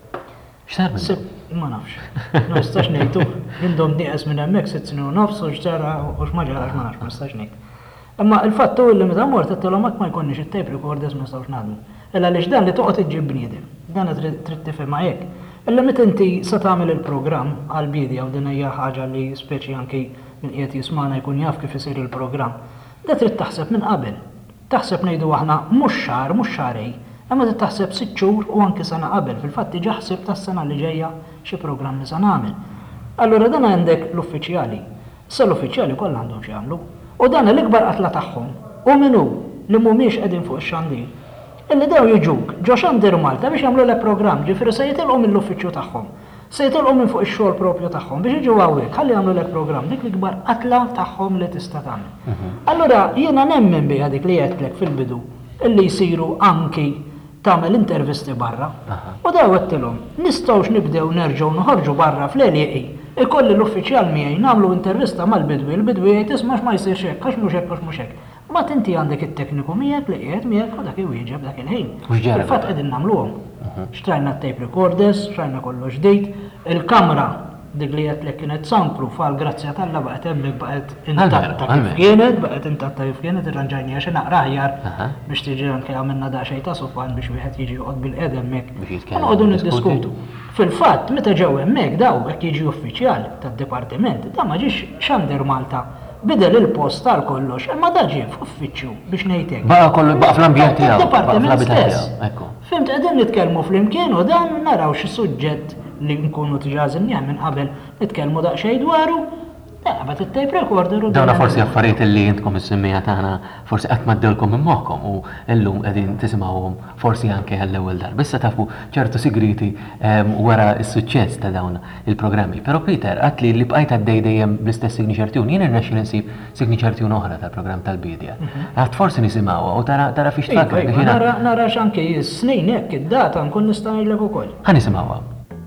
X'sar Ma nafx. Ma nistax ngħidu. Indhom nieqes minn hemmhekk 6 snin u nofs u x'ġara u x'ma ġarax ma nafx ma nistax ngħid. Imma il-fatt hu li meta mort qedtilhom hekk ma jkollniex it-tape recorders ma nistgħux naħdmu. Illa għaliex dan li toqgħod iġġib bniedem. Dan trid tifhimha hekk. Illa meta inti sa tagħmel il-programm għall-bidja u din hija ħaġa li speċi anki min qiegħed jisma'na jkun jaf kif isir il-programm. Da trid taħseb minn qabel. Taħseb ngħidu aħna mhux xahar, mhux xarej, imma trid taħseb 6 xhur u anke sena qabel. Fil-fatt diġà ħsieb tas-sena li ġejja xi programm li se nagħmel. Allura dan għandek l-uffiċjali. Issa l-uffiċjali kollha għandhom xi jagħmlu. U dan l-ikbar qatla tagħhom u minnu li mhumiex qegħdin fuq ix-xandir. Illi dew jiġuk ġo Xandir Malta biex jagħmlu lek programm, ġifieri se jitilqu mill-uffiċċju tagħhom. Se jitilqu minn fuq ix-xogħol proprju tagħhom biex jiġu hawnhekk ħalli jagħmlu lek programm dik l-ikbar qatla tagħhom li tista' tagħmel. Allura jiena nemmen biha dik li qedtlek fil-bidu illi jsiru anki tagħmel intervisti barra. U daw għedtilhom nistgħux nibdew nerġgħu noħorġu barra fl-Elieqi. Ikolli l-uffiċjal miegħi nagħmlu intervista mal-bidwi, il-bidwi jgħid isma' ma jsirx hekk, għax mhux hekk, għax mhux hekk. Ma tinti għandek it-tekniku miegħek li qiegħed miegħek u dak iwieġeb dak il-ħin. Fil-fatt qegħdin nagħmluhom. Xtrajna t-tape recorders, xtrajna kollox ġdid, il-kamra dik li qed lek kienet soundproof għal grazzja tal-la baqgħet hemmhekk baqgħet intatta kif kienet, baqgħet intatta kif kienet irranġajnija xi naqra aħjar biex tiġi anke għamilna daqsxejn ta' sofan biex wieħed jiġi joqgħod bil-qed hemmhekk. Noqogħdu niddiskutu. Fil-fatt meta ġew hemmhekk daw hekk jiġi uffiċjal tad-dipartiment, da ma ġiex Xandir Malta bidel il-post tal kollox, imma da ġie f'uffiċċju biex ngħidlek. Baqa kollu baqa fl-ambjent tiegħu. Dipartiment stess. Fimt qegħdin nitkellmu flimkien u dan naraw xi suġġett li nkunu tġażilnieh minn qabel nitkellmu daqsxejn dwaru, naqbad it-tape recorder u dawna forsi affarijiet li intkom is-semmija tagħna forsi qatt ma ddewlkom minn moħħkom u llum qegħdin tisimgħuhom forsi anke għall-ewwel darba. Issa tafu ċertu sigriti wara s-suċċess ta' dawn il-programmi. Però Peter qatt li bqajt għaddej dejjem bl-istess signature tune, jien irnexxi insib signature tune oħra tal-programm tal-bidja. Qatt forsi nisimgħuha u tara fiex tfakar. Nara x'anke s-snejn hekk id-data nkun nista' ngħidlek ukoll. Ħa nisimgħuha.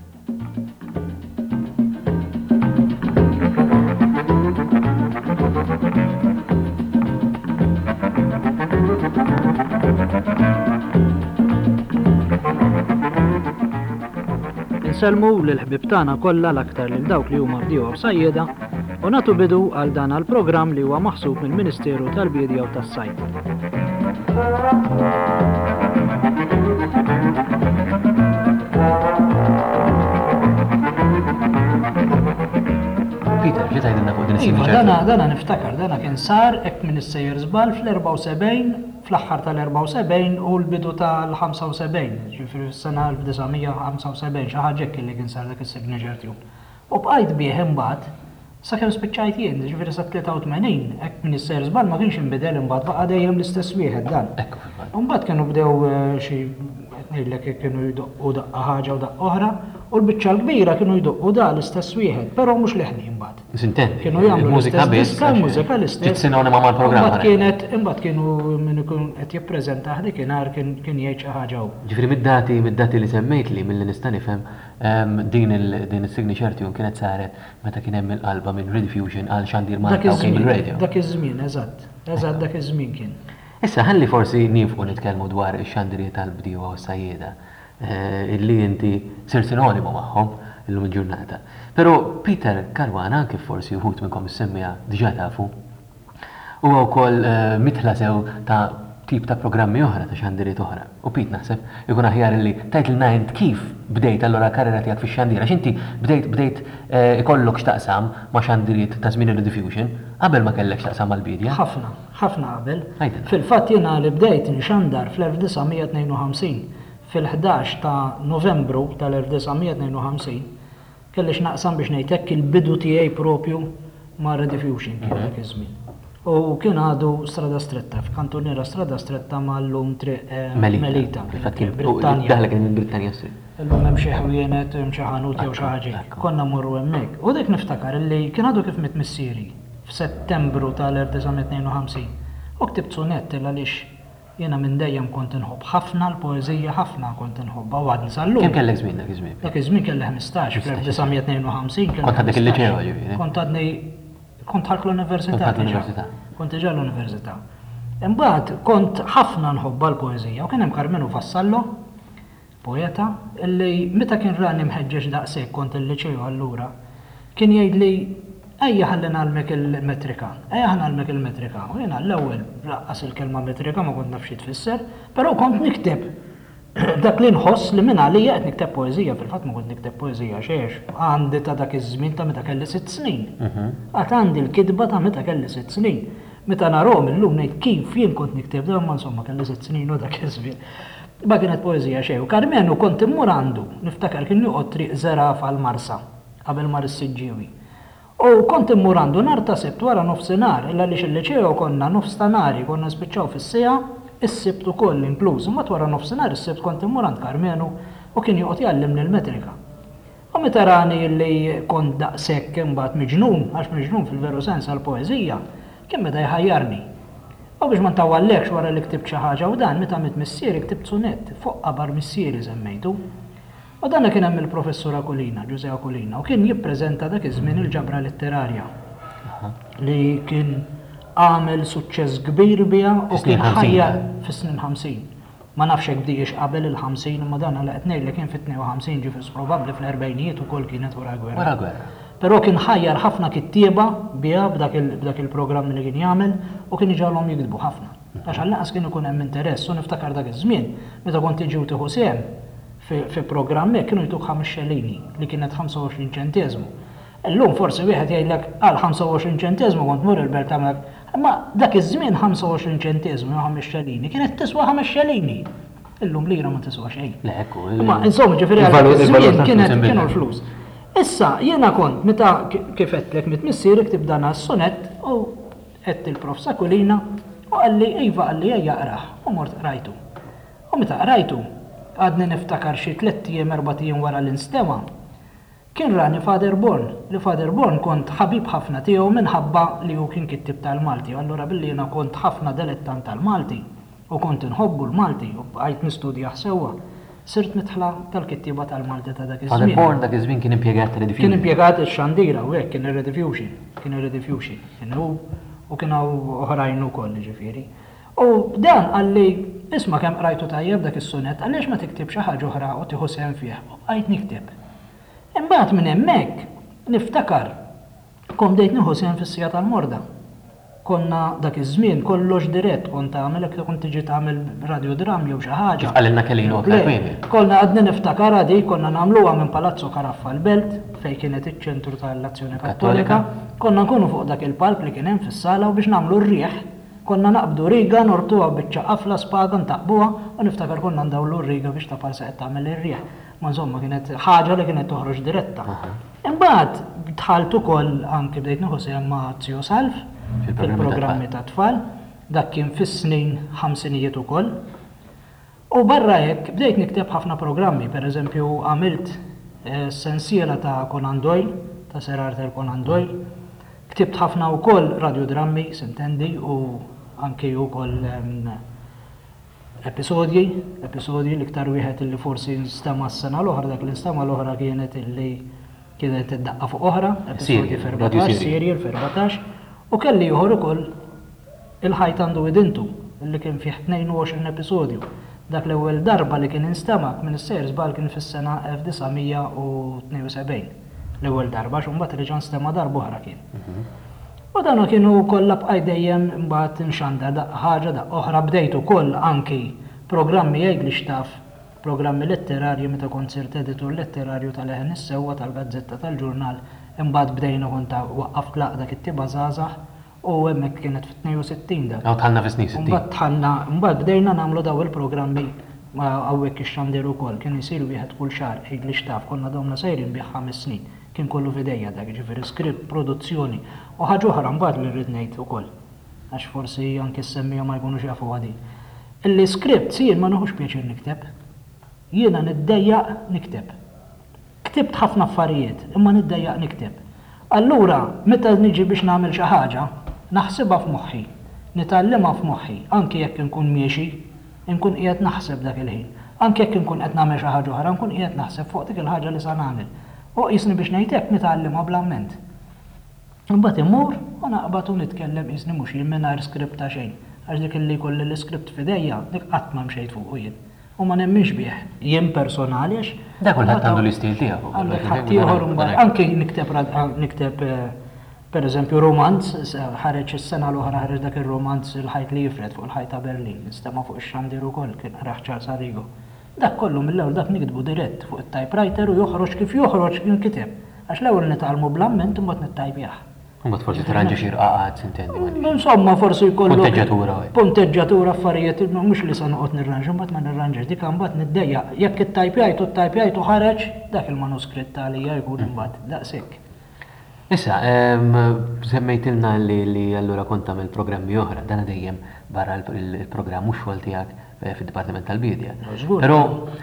Nselmu lill-ħbib tagħna kollha l-aktar lil dawk li huma bdiewa b'sajjieda u nagħtu bidu għal dan għall-programm li huwa maħsub mill-Ministeru tal-Bidja u tas-Sajd. Peter, ġiet għajdilna fuq din is-signature. Dana niftakar, dana kien sar hekk minn is-sejjer żball fl-74 fl-aħħar tal-74 u l-bidu tal-75, ġifieri s-sena 1975 xi ħaġa hekk li kien sar dak is-signature tune. U bqajt bih imbagħad sakemm spiċċajt jien, ġifieri sa 83 hekk minn is-sejjer żball ma kienx inbidel imbagħad baqa' dejjem l-istess wieħed dan. U mbagħad kienu bdew xi ngħidlek kienu jdoqqu daqqa ħaġa u daqqa oħra u l-biċċa l-kbira kienu jdoqqu da l-istess wieħed, però mhux leħni imbagħad. Kienu jagħmlu l-istess diska, l-mużika l-istess. Tinsinawna ma' mal-programm. Imbagħad kienu min ikun qed jippreżenta ħdikinhar kien jgħid xi ħaġa hu. Ġifieri mid-dati li semmejt li milli nista' nifhem din is-signature tune kienet saret meta kien hemm il-qalba minn Rediffusion għal Xandir Malta u Cable Radio. Dak iż-żmien, eżatt dak iż-żmien kien. Issa ħalli forsi nifqu nitkellmu dwar ix-xandiriet tal-bdiewa u sajjieda illi inti sir sinonimu magħhom illum il-ġurnata. Però Peter Karwan anke forsi wħud minnkom is-semmija diġà tafu huwa wkoll mitħla sew ta' tip ta' programmi oħra ta' xandiriet oħra. U Pete naħseb ikun aħjar li tajt l-najnt kif bdejt allura karriera tiegħek fix-xandira. X'inti bdejt ikollok x'taqsam ma' xandiriet ta' żmien ir-diffusion qabel ma kellek x'taqsam mal-bidja. ħafna qabel. Ħajdilna. Fil-fatt jiena li bdejt nxandar fl-1952 fil-11 ta' Novembru tal-1952 kellix naqsam biex ngħidlek il-bidu tiegħi propju ma' rediffusion kien dak iż-żmien. U kien għadu strada stretta, f'kantoniera strada stretta mal-lum Melita. Britannia. Daħlek minn Britannia s-sir. Illum hemm xi ħwienet, hemm xi ħanut jew xi ħaġa. Konna mmorru hemmhekk. U dik niftakar li kien għadu kif mit missieri f'Settembru tal-1952. U ktibt sunett għaliex jiena minn dejjem kont inħobb ħafna l-poeżija, ħafna kont inħobbha u għadni sal-lum. Kemm kellek żmien dak iż-żmien? Dak iż-żmien kelli 15 fl-1952. Kont għadek il-liċew ġifieri. Kont ħark l-università. Kont ġa l-università. Imbagħad kont ħafna nħobba l-poeżija u kien hemm Carmenu Vassallo, poeta, illi meta kien rani mħeġġeġ daqshekk kont il-liċew allura, kien jgħidli ejja ħalli nagħlmek il-metrika, U jiena l-ewwel raqqas il-kelma metrika ma kont naf xi tfisser, però kont nikteb dak li nħoss li minn għalija qed nikteb poeżija, fil-fatt ma kont nikteb poeżija xejn. Għandi ta' dak iż-żmien ta' meta kelli 6 snin. Għad għandi l-kidba ta' meta kelli 6 snin. Meta narahom illum ngħid kif jien kont nikteb dan ma insomma kelli 6 snin u dak iż-żmien. Ma kienet poeżija xejn. U Carmenu kont immur għandu, niftakar kien joqgħod triq Żeraf għall-Marsa qabel mar is-Siġġiewi. U kont immur għandu nhar ta' Sibt wara nofsinhar, illa għaliex il-liċew konna nofs ta' nari konna spiċċaw fis-sija, is-Sibt ukoll inkluż, imbagħad wara nofsinhar is-Sibt kont immur għand Carmenu u kien joqgħod jgħallimni l-metrika. U meta rani li kont daqshekk imbagħad miġnun, għax miġnun fil-veru sens għall-poeżija, kien beda jħajjarni. U biex ma ntawallekx wara li ktibt xi ħaġa u dan meta mit missieri ktibt sunett fuq qabar missieri semmejtu. U dan kien hemm il-professur Akulina, Ġuse Akulina, u kien jippreżenta dak iż-żmien il-ġabra letterarja li kien għamel suċċess kbir biha u kien ħajjar fis-snin 50. Ma nafx hekk bdiex qabel il-50 imma dan għal qed ngħid li kien fit-52 ġifier probabbli fl-40ijiet ukoll kienet wara gwerra. Wara gwerra. Però kien ħajjar ħafna kittieba biha b'dak il-programm li kien jagħmel u kien iġalhom jikdbu ħafna. Għax għall-inqas kien ikun hemm interess u niftakar dak iż-żmien meta kont tiġi tieħu sehem fi programmi kienu jtuk 5 xellini li kienet 25 ċentesmu. Illum forsi wieħed jgħidlek għal 25 ċentesmu kont mur il-belt tagħmlek, imma dak iż-żmien 25 ċentesmu jew 5 xellini kienet tiswa 5 xellini. Illum lira ma tiswa xejn. Imma insomma ġifieri għal kienu l-flus. Issa jiena kont meta kif qedtlek mit-missieri ktib dan għas-sunett u qed il-prof Sakulina u qalli iva qalli ejja qrah u mort qrajtu. U meta qrajtu għadni niftakar xi 3 ijiem 4 ijiem wara l-instema. Kien rani Father Born, li Father Born kont ħabib ħafna tiegħu minħabba li hu kien kittib tal-Malti. Allura billi jiena kont ħafna dilettant tal-Malti u kont inħobbu l-Malti u bqajt nistudja sewwa. Sirt mitħla tal-kittiba tal-Malti ta' dak iż-żmien. Father Born dak iż-żmien kien impjegat rediffusion. Kien impjegat ix-xandira u hekk kien ir-rediffusion. U kien oħrajn ukoll ġifieri. U dan għalli isma' kemm qrajtu tajjeb dak is-sunett għaliex ma tiktib xi ħaġa oħra u tieħu sehem fih. Bqajt nikteb. Imbagħad minn hemmhekk niftakar kont bdejt nieħu sehem fis-sija tal-Morda. Konna dak iż-żmien kollox dirett kont tagħmel hekk kont tiġi tagħmel radiodram jew xi ħaġa. Qalilna kellin aktar kwieni. Konna għadni niftakar għadi konna nagħmluha minn Palazzo Karaffa l-Belt fejn kienet iċ-ċentru tal-Azzjoni Kattolika. Konna nkunu fuq dak il-palk li kien hemm fis-sala u biex nagħmlu r-rieħ konna naqbdu riga nortuha biċċaqafla spaga ntaqbuha u niftakar konna ndawlu r-riga biex ta' parsa qed tagħmel ir-rieħ. Ma insomma kienet ħaġa li kienet toħroġ diretta. Imbagħad dħalt ukoll anke bdejt nieħu sehem ma' Zio Salf fil-programmi ta' tfal, dak kien fis-snin 50ijiet ukoll. U barra hekk bdejt nikteb ħafna programmi, pereżempju għamilt sensiela ta' Conan Doyle, ta' Sir Arthur Conan Doyle. Ktibt ħafna wkoll radiodrammi, sintendi, u anke wkoll episodji l-iktar wieħed illi forsi nstema' s-sena l-oħra, dak l-instema l-oħra kienet illi kienet iddaqqa fuq oħra, episodji f'14, serial f'14, u kelli ieħor ukoll il-ħajt għandu idintu illi kien fih 22 episodju. Dak l-ewwel darba li kien instema' minn is-sejr żball kien fis-sena 1972. L-ewwel darba x'u mbagħad reġa' nstema' darba oħra kien. U U dan kienu kollha bqaj dejjem imbagħad inxandar ħaġa oħra bdejt ukoll anki programmi jgħid li xtaf, programmi letterarji meta kont sirt editur letterarju tal-Eħen is-Sewwa tal-Gazzetta tal-Ġurnal, imbagħad bdejna kont waqqaft laqda kittiba żgħażagħ u hemmhekk kienet fit-62 dak. Tħallna fis-snin 60. Imbagħad bdejna nagħmlu daw il-programmi hawnhekk ix-xandir ukoll, kien isir wieħed kull xahar jgħid li xtaf, konna domna sejrin bih 5 snin. Kien kollu fidejja dak, ġifieri skript, produzzjoni u ħaġa oħra mbagħad li rrid ngħid ukoll. Għax forsi anke semmija ma jkunux jafu għadi. Il-skript sir ma nuħux pjaċir nikteb. Jiena niddejjaq nikteb. Ktibt ħafna affarijiet, imma niddejjaq nikteb. Allura, meta niġi biex nagħmel xi ħaġa, naħsibha f'moħħi, nitgħallimha f'moħħi, anke jekk inkun miexi, inkun qiegħed naħseb dak il-ħin. Anke jekk inkun qed nagħmel xi ħaġa oħra, nkun qiegħed naħseb fuq dik il-ħaġa li sa nagħmel. U qisni biex ngħid hekk nitgħallimha bl-amment. Imbagħad imur u naqbad u nitkellem qisni mhux jien mingħajr skript ta' xejn, għax dik illi jkolli l-iskript f'idejja dik qatt ma mxejt fuq jien. U ma nemminx bih jien personali għax. Dak kulħadd għandu l-istil tiegħu. Għandek ħadd ieħor imbagħad anke nikteb pereżempju romanz, ħareġ is-sena l-oħra ħareġ dak ir-romanz il-ħajt li jifred fuq il-ħajt ta' Berlin, nistema' fuq ix-xandir ukoll kien qrah Charles Arrigo. Dak kollu mill-ewwel dak nikdbu dirett fuq it-typewriter u joħroġ kif joħroġ kinkiteb. Għax l-ewwel nitgħallmu bl-amment imbagħad nittajbjah. Imbagħad forsi tranġi xi rqaqat intendi. Insomma forsi jkollu punteġġatura. Punteġġatura affarijiet mhux li se noqgħod nirranġa imbagħad ma nirranġax dik imbagħad niddejjaq jekk it-tajpjajtu ħareġ dak il-manuskritt għalija jkun imbagħad daqshekk. Issa, semmejtilna li allura kont tagħmel programmi oħra, dan dejjem barra il-programm mhux xogħol tiegħek fid-Dipartiment tal-Bidja. Però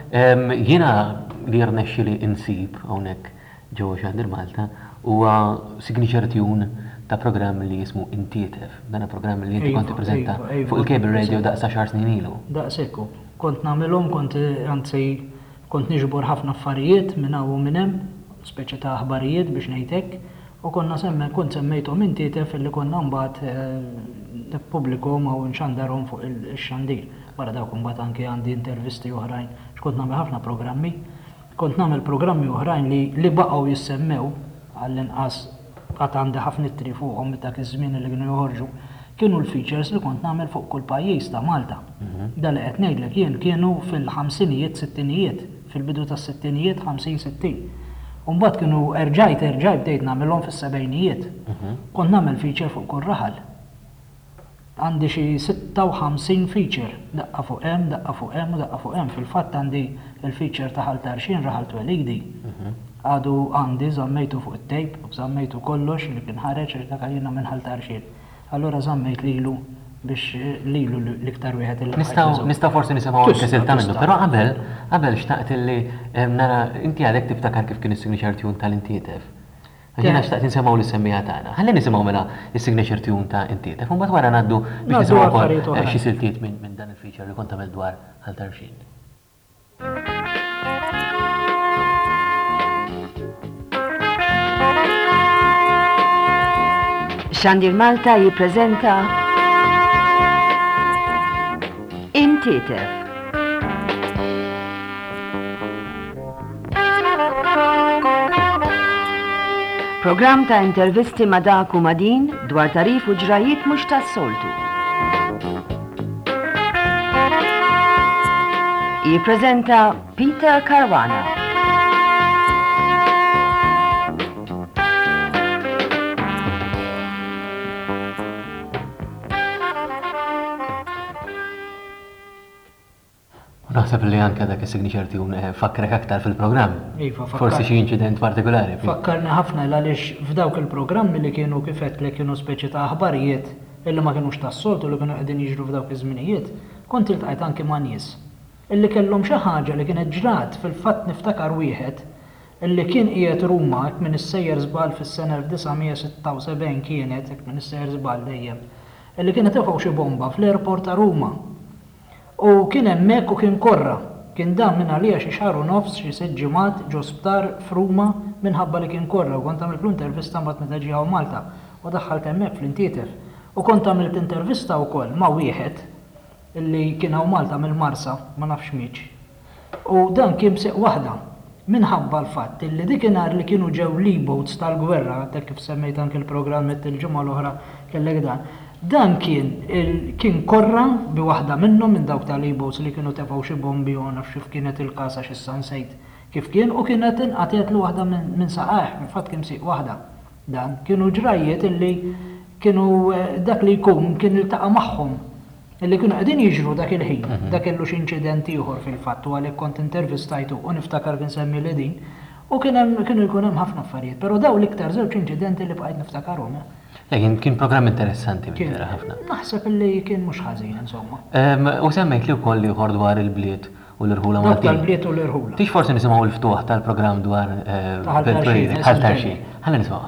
jiena li rnexxi li insib hawnhekk ġewwa Xandir Malta huwa signature tune ta' programm li jismu Intietef. Dan programm li inti kont tippreżenta fuq il-cable radio daqsa xahar snin ilu. Daqshekk. Kont nagħmilhom kont niġbor ħafna affarijiet minn hawn u minn hemm, speċi ta' aħbarijiet biex ngħidlek, u kont semmejthom Intietef illi konna mbagħad nippubblikhom u nxandarhom fuq ix-xandir. Wara dawk imbagħad anke għandi intervisti oħrajn, x'kont nagħmel ħafna programmi. Kont nagħmel programmi oħrajn li baqgħu jissemmew għall-inqas qatt għandi ħafna ittri fuqhom dak iż-żmien li kienu joħorġu, kienu l-features li kont nagħmel fuq kull pajjiż ta' Malta. Dan li qed ngħidlek jien kienu fil-ħamsinijiet, sittinijiet, fil-bidu tas-sittinijiet 50-60. U mbagħad kienu erġajt bdejt nagħmelhom fis-sebgħinijiet. Kont nagħmel feature fuq kull raħal. Għandi xi 56 feature, daqqa fuq hemm, daqqa fuq hemm u daqqa fuq hemm. Fil-fatt għandi il-feature ta' ħaltarxin raħal twelidi. Għadu għandi żammejtu fuq it-tejp, żammejtu kollox li kien ħareġ għax dak jiena minn ħaltarxin. Allura żammejt lilu biex lilu l-iktar wieħed il Nistgħu forsi nisimgħu l-kasilta minnu, però qabel xtaqt illi nara inti għadek tiftakar kif kien is-signature tune tal-Intietef. Jiena xtaqt nisimgħu l-semmija tagħna. Ħalli nisimgħu mela is-signature tune ta' Intietef, u mbagħad wara ngħaddu biex nisimgħu wkoll xi siltiet minn dan il-feature li kont tagħmel dwar ħaltarxin. Xandir Malta jippreżenta Intietef. Programm ta' intervisti ma' dak u ma' din dwar tarif u ġrajiet mhux tas-soltu. Jippreżenta Peter Caruana. Naħseb li anke dak is-signature tune fakkrek aktar fil-programm. Forsi xi inċident partikolari. Fakkarni ħafna għaliex f'dawk il-programmi li kienu kif qed li kienu speċi ta' aħbarijiet illi ma kinux tas-soltu li kienu qegħdin jiġru f'dawk iż-żminijiet, kont iltqajt anke ma' nies illi kellhom xi ħaġa li kienet ġrat fil-fatt niftakar wieħed illi kien qiegħed Ruma hekk minn is-sejjer żball fis-sena 1976 kienet hekk minn is-sejjer żball dejjem illi kienet tefgħu xi bomba fl-airport ta' Ruma. U kien hemmhekk u kien korra, kien dan minn għalija xi xahar u nofs xi 6 ġimgħat ġo sptar f'Ruma minħabba li kien korra u kont għamilt intervista mbagħad meta ġie hawn Malta u daħħalt hemmhekk fl-Intietef. U kont għamilt intervista wkoll ma' wieħed illi kien hawn Malta mill-Marsa ma nafx miċ. U dan kien bseq waħda minħabba l-fatt li dikinhar li kienu ġew li-boats tal-gwerra, dak kif semmejt anke l-programm il-ġimgħa l-oħra kellek dan kien korra bi waħda minnhom minn dawk tal-li-boats li kienu tefgħu xi bombi u nafx kif kienet il-kasa x'issa nsejt kif kien u kienet inqatet l waħda minn saqajh, fil-fatt kien siq waħda. Dan kienu ġrajiet illi kienu dak li jkun kien iltaqa' magħhom illi kienu qegħdin jiġru dak il-ħin, dak kellu xi inċident ieħor fil-fatt u għalhekk kont intervistajtu u niftakar kien semmi li din u kienu jkun hemm ħafna affarijiet, però daw l-iktar żewġ inċidenti li bqajt niftakarhom. Kien programm interessanti vera ħafna. Naħseb illi kien mhux ħażin insomma. U semmejt li wkoll ieħor dwar il-bliet u l-irħula Maltin. Tal-bliet u l-irħula. Tix forsi nisimgħu l-ftuħ tal-programm dwar ħal-tarxin. Ħalli nisimgħu.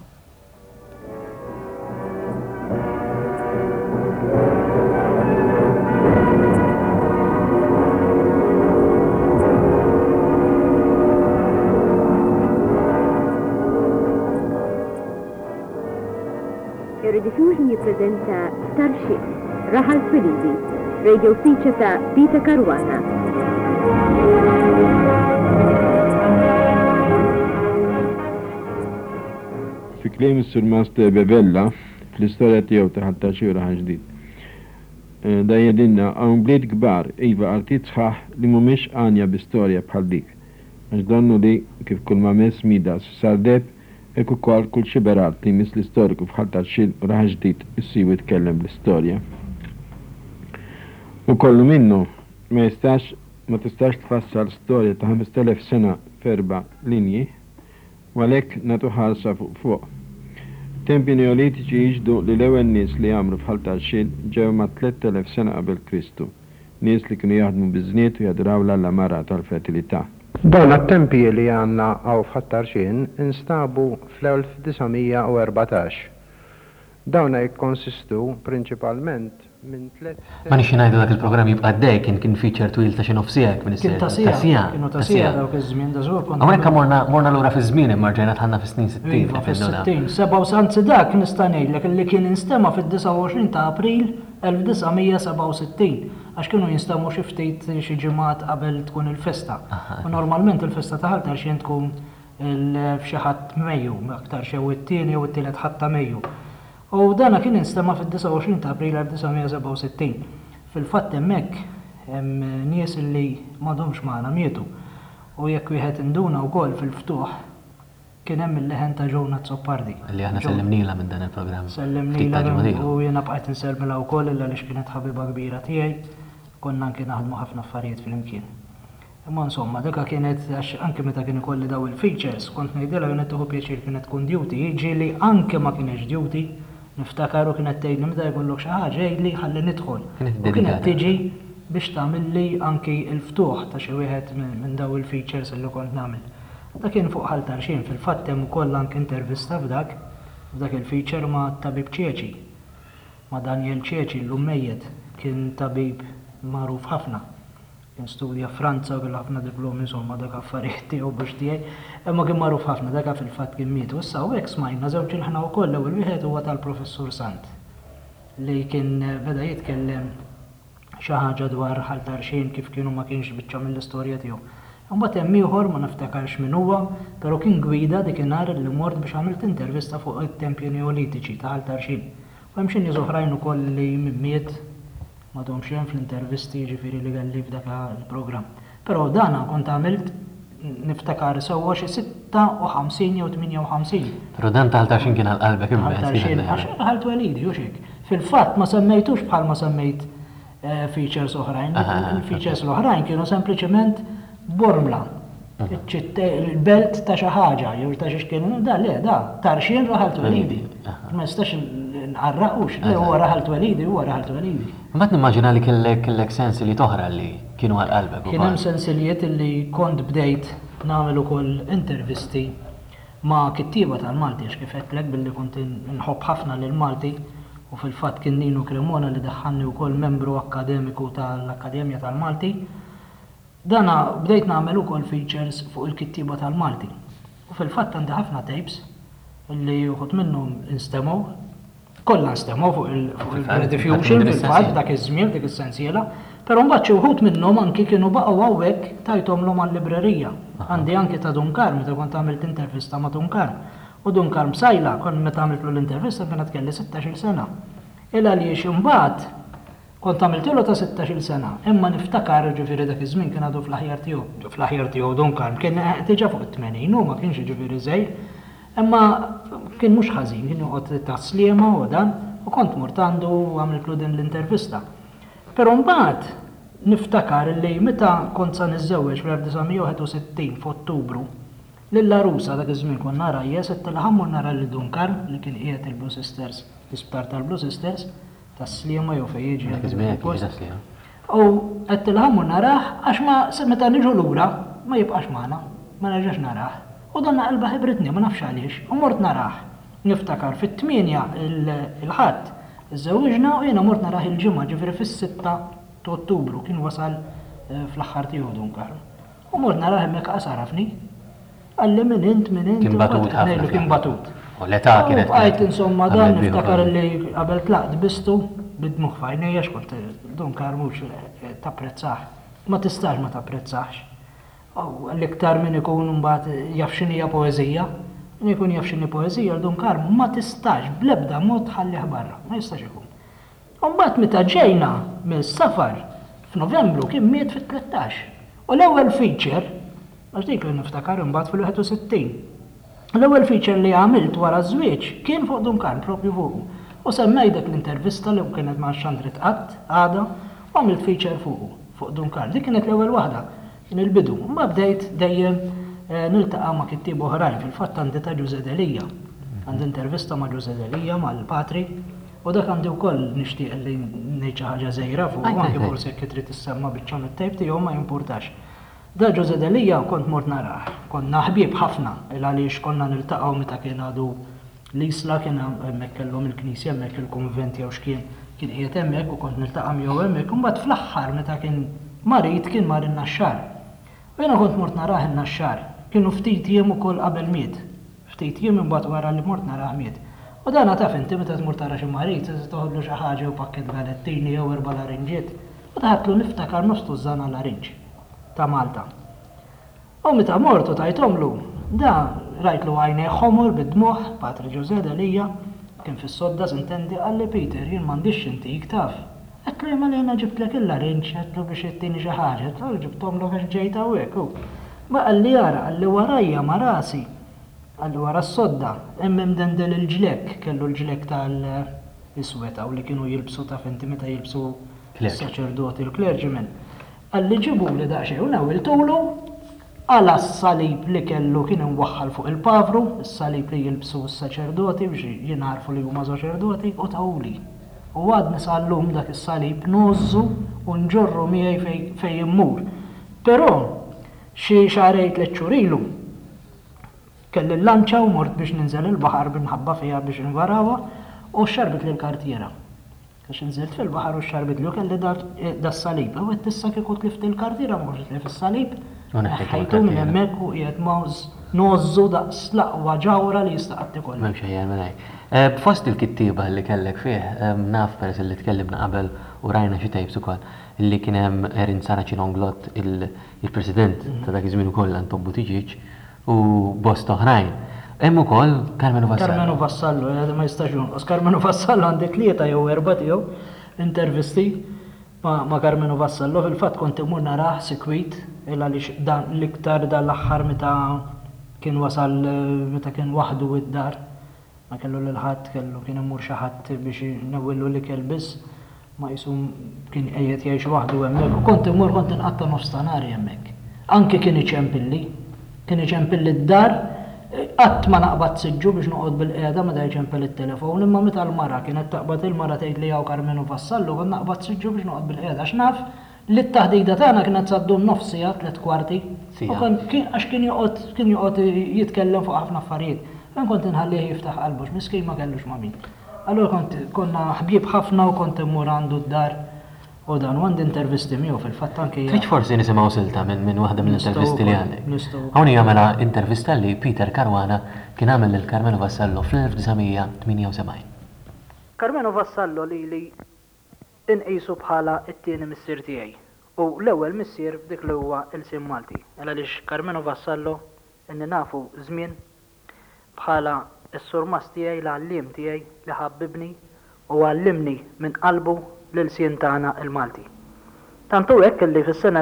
Rediffusion jippreżenta Starship, Raħal Twilidi, radio feature ta' Pita Caruana. Fi kliem is-Sur Master Bebella fl-istorja tiegħu ta' ħadd raħal ġdid. Da jedinna hawn bliet kbar iva artit sħaħ li mhumiex għanja bi-storja bħal dik. Għax donnu li kif kull ma mess Midas sardeb Ekku kol kull xiberat li mis l-istoriku fħalta xil raħ ġdid issibu jitkellem l-istorja. U kollu minnu ma tistax tfassal storja ta' 5000 sena ferba linji u għalek natu ħarsa fuq. Tempi neolitiċi jiġdu li l-ewwel nies li għamlu fħalta xil ġew ma' 3000 sena qabel Kristu. Nies li kienu jaħdmu biżniet u jadraw l-mara tal-fertilità. Dawn at-tempi li għanna għaw f'Ħattarxin instabu fl-1914. Dawna jikkonsistu prinċipalment minn tliet. Ma nixi ngħidu dak il-programm jibqa' dej kien feature twil ta' xi nofsijek minn is-sena. Kienu tasija dawk iż-żmien da żgur. Hawnhekk morna lura fi żmien imma rġajna tħallna fis-snin 60. Fis-60, 67 dak nista' ngħidlek li kien instema fid-29 ta' April 1967 għax kienu jinstamu xi ftit xi ġimgħat qabel tkun il-festa. U normalment il-festa ta' Ħaltarxin tkun f'xi ħadd Mejju, aktar xew it-tieni jew it-tielet ħadd ta' Mejju. U dana kien instama fid-29 ta' April 1967. Fil-fatt hemmhekk hemm nies li m'għadhomx magħna mietu. U jekk wieħed induna wkoll fil-ftuħ kien hemm il-leħen ta' Ġona Zoppardi. Li aħna sellimnila minn dan il-programm. Sellimnila u jiena bqajt insellmilha wkoll illa għaliex kienet ħabiba kbira tiegħi. Konna anke naħdmu ħafna affarijiet fil-imkien. Imma insomma, dak kienet għax anke meta kien ikolli daw il-features, kont ngħidilha kienet tieħu pjaċir kienet tkun duty, jiġieli anke ma kienx duty, niftakaru kienet tgħidli meta jkollok xi ħaġa jgħidli ħalli nidħol. U kienet tiġi biex tagħmilli anke l-ftuħ ta' xi wieħed minn daw il-features li kont nagħmel. Dak kien fuq Ħaltarxin, fil-fatt hemm ukoll anke intervista f'dak il-feature ma' tabib Ċeċi, ma' Daniel Ċeċi l-ummejjed, kien tabib magħruf ħafna. Kien studja Franza u ħafna diplomi insomma dak affarijiet tiegħu biex tiegħi, imma kien magħruf ħafna dak fil-fatt kien miet. U issa hekk smajna żewġ il-ħna wkoll ewwel wieħed huwa tal-Professur Sant li kien beda jitkellem xi ħaġa dwar Ħaltarxin kif kienu ma kienx biċċa mill-istorja tiegħu. Imbagħad hemm ieħor ma niftakarx min huwa, però kien gwida dikinhar li mort biex għamilt intervista fuq it-tempji neolitiċi ta' Ħaltarxin. U hemm xi nies oħrajn ukoll li miet madhom xejn fl-intervisti ġifieri li galli f'dak il-programm. Però dana kont għamilt niftakar sewwa xi 56 jew 58. Però dan ta' Ħaltarxin kien għal-qalbek immens. Ħalt Walidi u xek. Fil-fatt ma semmejtux bħal ma semmejt features oħrajn. Il-features l-oħrajn kienu sempliċement Bormla. Il-belt ta' xi ħaġa jew ta' xi kienu da Tarxin Ħalt Walidi. Ma nistax nqarraqux, huwa Ħalt Walidi, huwa Ħalt Walidi. Mbagħad nimmaġina li kellek sensi li toħra li kienu għal-qalbek. Kien hemm sensilijiet li kont bdejt nagħmel ukoll intervisti ma' kittieba tal-Malti għax kif qedtlek billi kont nħobb ħafna lil Malti u fil-fatt kien Nino Cremona li daħħalni wkoll membru akademiku tal-Akkademja tal-Malti. Dana bdejt nagħmel ukoll features fuq il-kittieba tal-Malti. U fil-fatt għandi ħafna tapes li uħud minnhom instemaw. Kollha nstemaw fuq il-rediffusion fil-fatt dak iż-żmien dik is-sensiela, Però mbagħad xi wħud minnhom anki kienu baqgħu hawnhekk tajthomlhom għall-librerija. Għandi anki ta' Dunkar meta kont għamilt intervista ma' Dunkar. U Dunkar Msajla kont meta għamiltlu l-intervista kienet kelli 16 sena. Illa għaliex imbagħad kont għamiltilu ta' 16 sena. Imma niftakar ġifieri dak iż-żmien kien għadu fl-aħjar tiegħu. Fl-aħjar tiegħu Dunkar kien diġà fuq it-80 u ma kienx ġifieri żejr. Imma kien mhux ħażin, kien joqgħod ta' sliema u dan u kont mort għandu għamiltlu din l-intervista. Però mbagħad niftakar li meta kont sa niżżewweġ fl-1961 f'Ottubru lill-Arusa dak iż-żmien kont nara qed tilħam u nara lil Dunkar li kien qiegħed il-Blue Sisters, l-isptar tal-Blue Sisters tas-sliema jew fejn jiġi. Dak iż-żmien kien tas-sliema. U qed tilħam u narah għax ma meta niġu lura ma jibqax magħna, ma nerġax narah. U donna qalba ħibritni ma nafx għaliex, u mort narah. Niftakar fit-8 il-ħadd iżżewwiġna u jiena mort narah il-ġimgħa ġifieri fis-6 ta' Ottubru kien wasal fl-aħħar tiegħu Dunkar. U mort narah hemmhekk qasarafni. Qalli min int. Kien batut ħafna. Kien batut. U l-età kienet. Għajt insomma dan niftakar li qabel tlaqt bistu bid-dmuħ f'għajnejja x'kont Dunkar mhux tapprezzaħ. Ma tistax ma tapprezzaħx. L-iktar minn ikun mbagħad jaf x'inhija poeżija, min ikun jaf x'inhi poeżija Dunkar ma tistax bl-ebda mod tħallih barra, ma jistax ikun. Mbagħad meta ġejna mis-safar f'Novembru kien miet fit-13. U l-ewwel feature, għax dik li niftakar imbagħad fil-61. L-ewwel feature li għamilt wara żwieġ kien fuq Dunkar propju fuq. U semmejtek l-intervista li kienet ma' Xandri Tqatt għada u għamilt feature fuq Dunkar. Dik kienet l-ewwel waħda. Kien il-bidu. Ma bdejt dejjem niltaqa' ma' kittieb oħrajn fil-fatt għandi ta' Ġuże Delija. Għandi intervista ma' Ġuże Delija mal-Patri u dak għandi wkoll nixtieq li ngħid xi ħaġa żgħira fuq anke forsi jekk trid tissemma biċċa mit-tejp tiegħu ma jimpurtax. Da Ġuże Delija kont mort narah, konna ħbieb ħafna il għaliex konna niltaqgħu meta kien għadu l-isla kien hemmhekk kellhom il-Knisja hemmhekk il-Kunvent jew x'kien kien qiegħed hemmhekk u kont niltaqa' miegħu hemmhekk u mbagħad fl-aħħar meta kien marit kien mar in-Naxxar. U jiena kont mort narah in-Naxxar. Kienu ftit jiem ukoll qabel miet. Ftit jiem imbagħad wara li mort narah miet. U dan taf inti meta tmur tara xi marit toħodlu xi ħaġa u pakkett galettini jew erba' larinġiet. U taħatlu niftakar nostu żana larinġ ta' Malta. U meta mortu tajtomlu, da rajtlu għajnej ħomor bid-dmuħ, Patri Ġuże Delija, kien fis-sodda sintendi għalli Peter jien m'għandix intik taf. Għetlu jema li jena ġibtlek il-larinġ, għetlu biex jittini xi ħaġa, għetlu ġibtom l għax ġejta u għek. Ma għalli jara, għalli warajja ma rasi, għalli wara s-sodda, emmem dendel il-ġlek, kellu l-ġlek tal-isweta u li kienu jilbsu ta' finti meta jilbsu s-saċerdoti, il-clergymen. Għalli ġibu li daċe, u nawiltulu għala s-salib li kellu kien imwaħħal fuq il-pavru, s-salib li jilbsu s-saċerdoti biex jinarfu li huma saċerdoti u tawli. U għad nisallum dak is-salib nozzu u nġorru miegħi fej immur. Però xi xarejt li ċurilu kelli l-lanċa u mort biex ninżel il-baħar binħabba fiha biex nvarawha u xarbit li l-kartiera. Għax nżilt fil-baħar u xarbit li kelli da s-salib. U għed tissa kieku tlift il-kartiera mort li fis-salib. Ħajtu minn hemmhekk u qiegħed nozzu daqs laqwa ġawra li jistaqatti kollu. M'hemmx ħajja minn hekk. B'fost il-kittieba li kellek fih, naf peress li tkellimna qabel u rajna xi tejbs ukoll illi kien hemm Erin Saraċin-Onglot il-President ta' dak iż-żmien ukoll Anton Buttigieg u bost oħrajn. Hemm ukoll Carmenu Vassallo. Carmenu Vassallo, ma jistax jonqos. Carmenu Vassallo għandi 3 jew 4 tiegħu intervisti ma' Carmenu Vassallo. Fil-fatt kont imur narah sikwit għaliex l-iktar dal-aħħar meta kien wasal meta kien waħdu id-dar. Ma kellu l-ħadd kellu kien imur xi ħadd biex nawillu li kell biss ma jisum kien qiegħed jgħix waħdu hemmhekk u kont imur kont inqatta' nofs tanari hemmhekk. Anke kien iċempilli d-dar qatt ma naqbad siġġu biex noqgħod bil-qiegħda meta jċempel it-telefon imma meta l-mara kienet taqbad il-mara tgħid li hawn Carmenu Vassallo kont naqbad siġġu biex noqgħod bil-qiegħda għax naf li t-taħdida tagħna kienet saddum nofsija 3 kwarti. Għax kien joqgħod jitkellem fuq ħafna affarijiet. Kont inħallih jiftaħ qalbux, miskin ma kellux ma' min. Allura konna ħbieb ħafna u kont immur għandu d-dar u dan u għandi intervisti miegħu fil-fatt anke. Trid forsi nisimgħu silta minn waħda mill-intervisti li għandek. Hawn hija mela intervista li Peter Caruana kien għamel lil Carmenu Vassallo fl-1978. Carmenu Vassallo li inqisu bħala t-tieni missier tiegħi. U l-ewwel missier f'dik li huwa il-sim Malti. Għaliex Carmenu Vassallo inni nafu żmien bħala s-surmas tiegħi l-għalliem tiegħi li ħabbibni u għallimni minn qalbu lil-sien tagħna il-Malti. Tantu hekk li fis-sena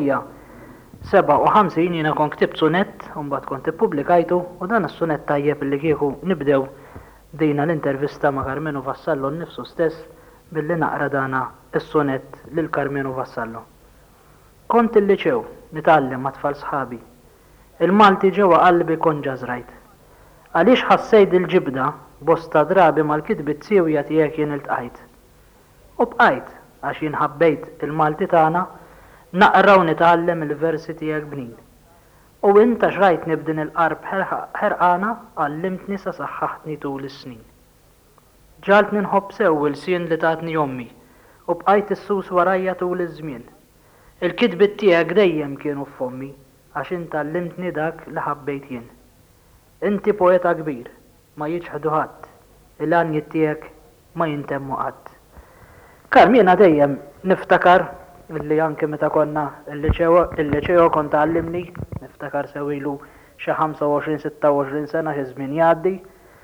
1957 jiena kont ktibt sunett u mbagħad kont ippubblikajtu u dan is-sunett tajjeb li kieku nibdew dejna l-intervista ma' Carmenu Vassallo nnifsu stess billi naqra dana is-sunett lil Carmenu Vassallo. Kont il-liċew nitgħallem ma' tfal sħabi. Il-Malti ġewwa qalbi konġa żrajt. Għaliex ħassejt il-ġibda bosta drabi mal-kitbit sewja tiegħek jien iltqajt. U bqajt għax jien ħabbejt il-Malti tagħna naqra u nitgħallem il-versi tiegħek bnin. U inta xrajt nibdin il-qarb ħerqana għallimtni sa saħħaħtni tul is-snin. Ġalt ninħobb sew il-sien li tatni ommi u bqajt issus warajja tul iż-żmien. Il-kitbit tiegħek dejjem kienu f'ommi għax inta għallimtni dak li ħabbejt jien. Inti poeta kbir, ma jiġħdu ħadd, il-għanjiet tiegħek ma jintemmu qatt. Carmena dejjem niftakar illi anke meta konna il-liċew kont għallimni, niftakar sewilu xi 25-26 sena xi żmien jgħaddi.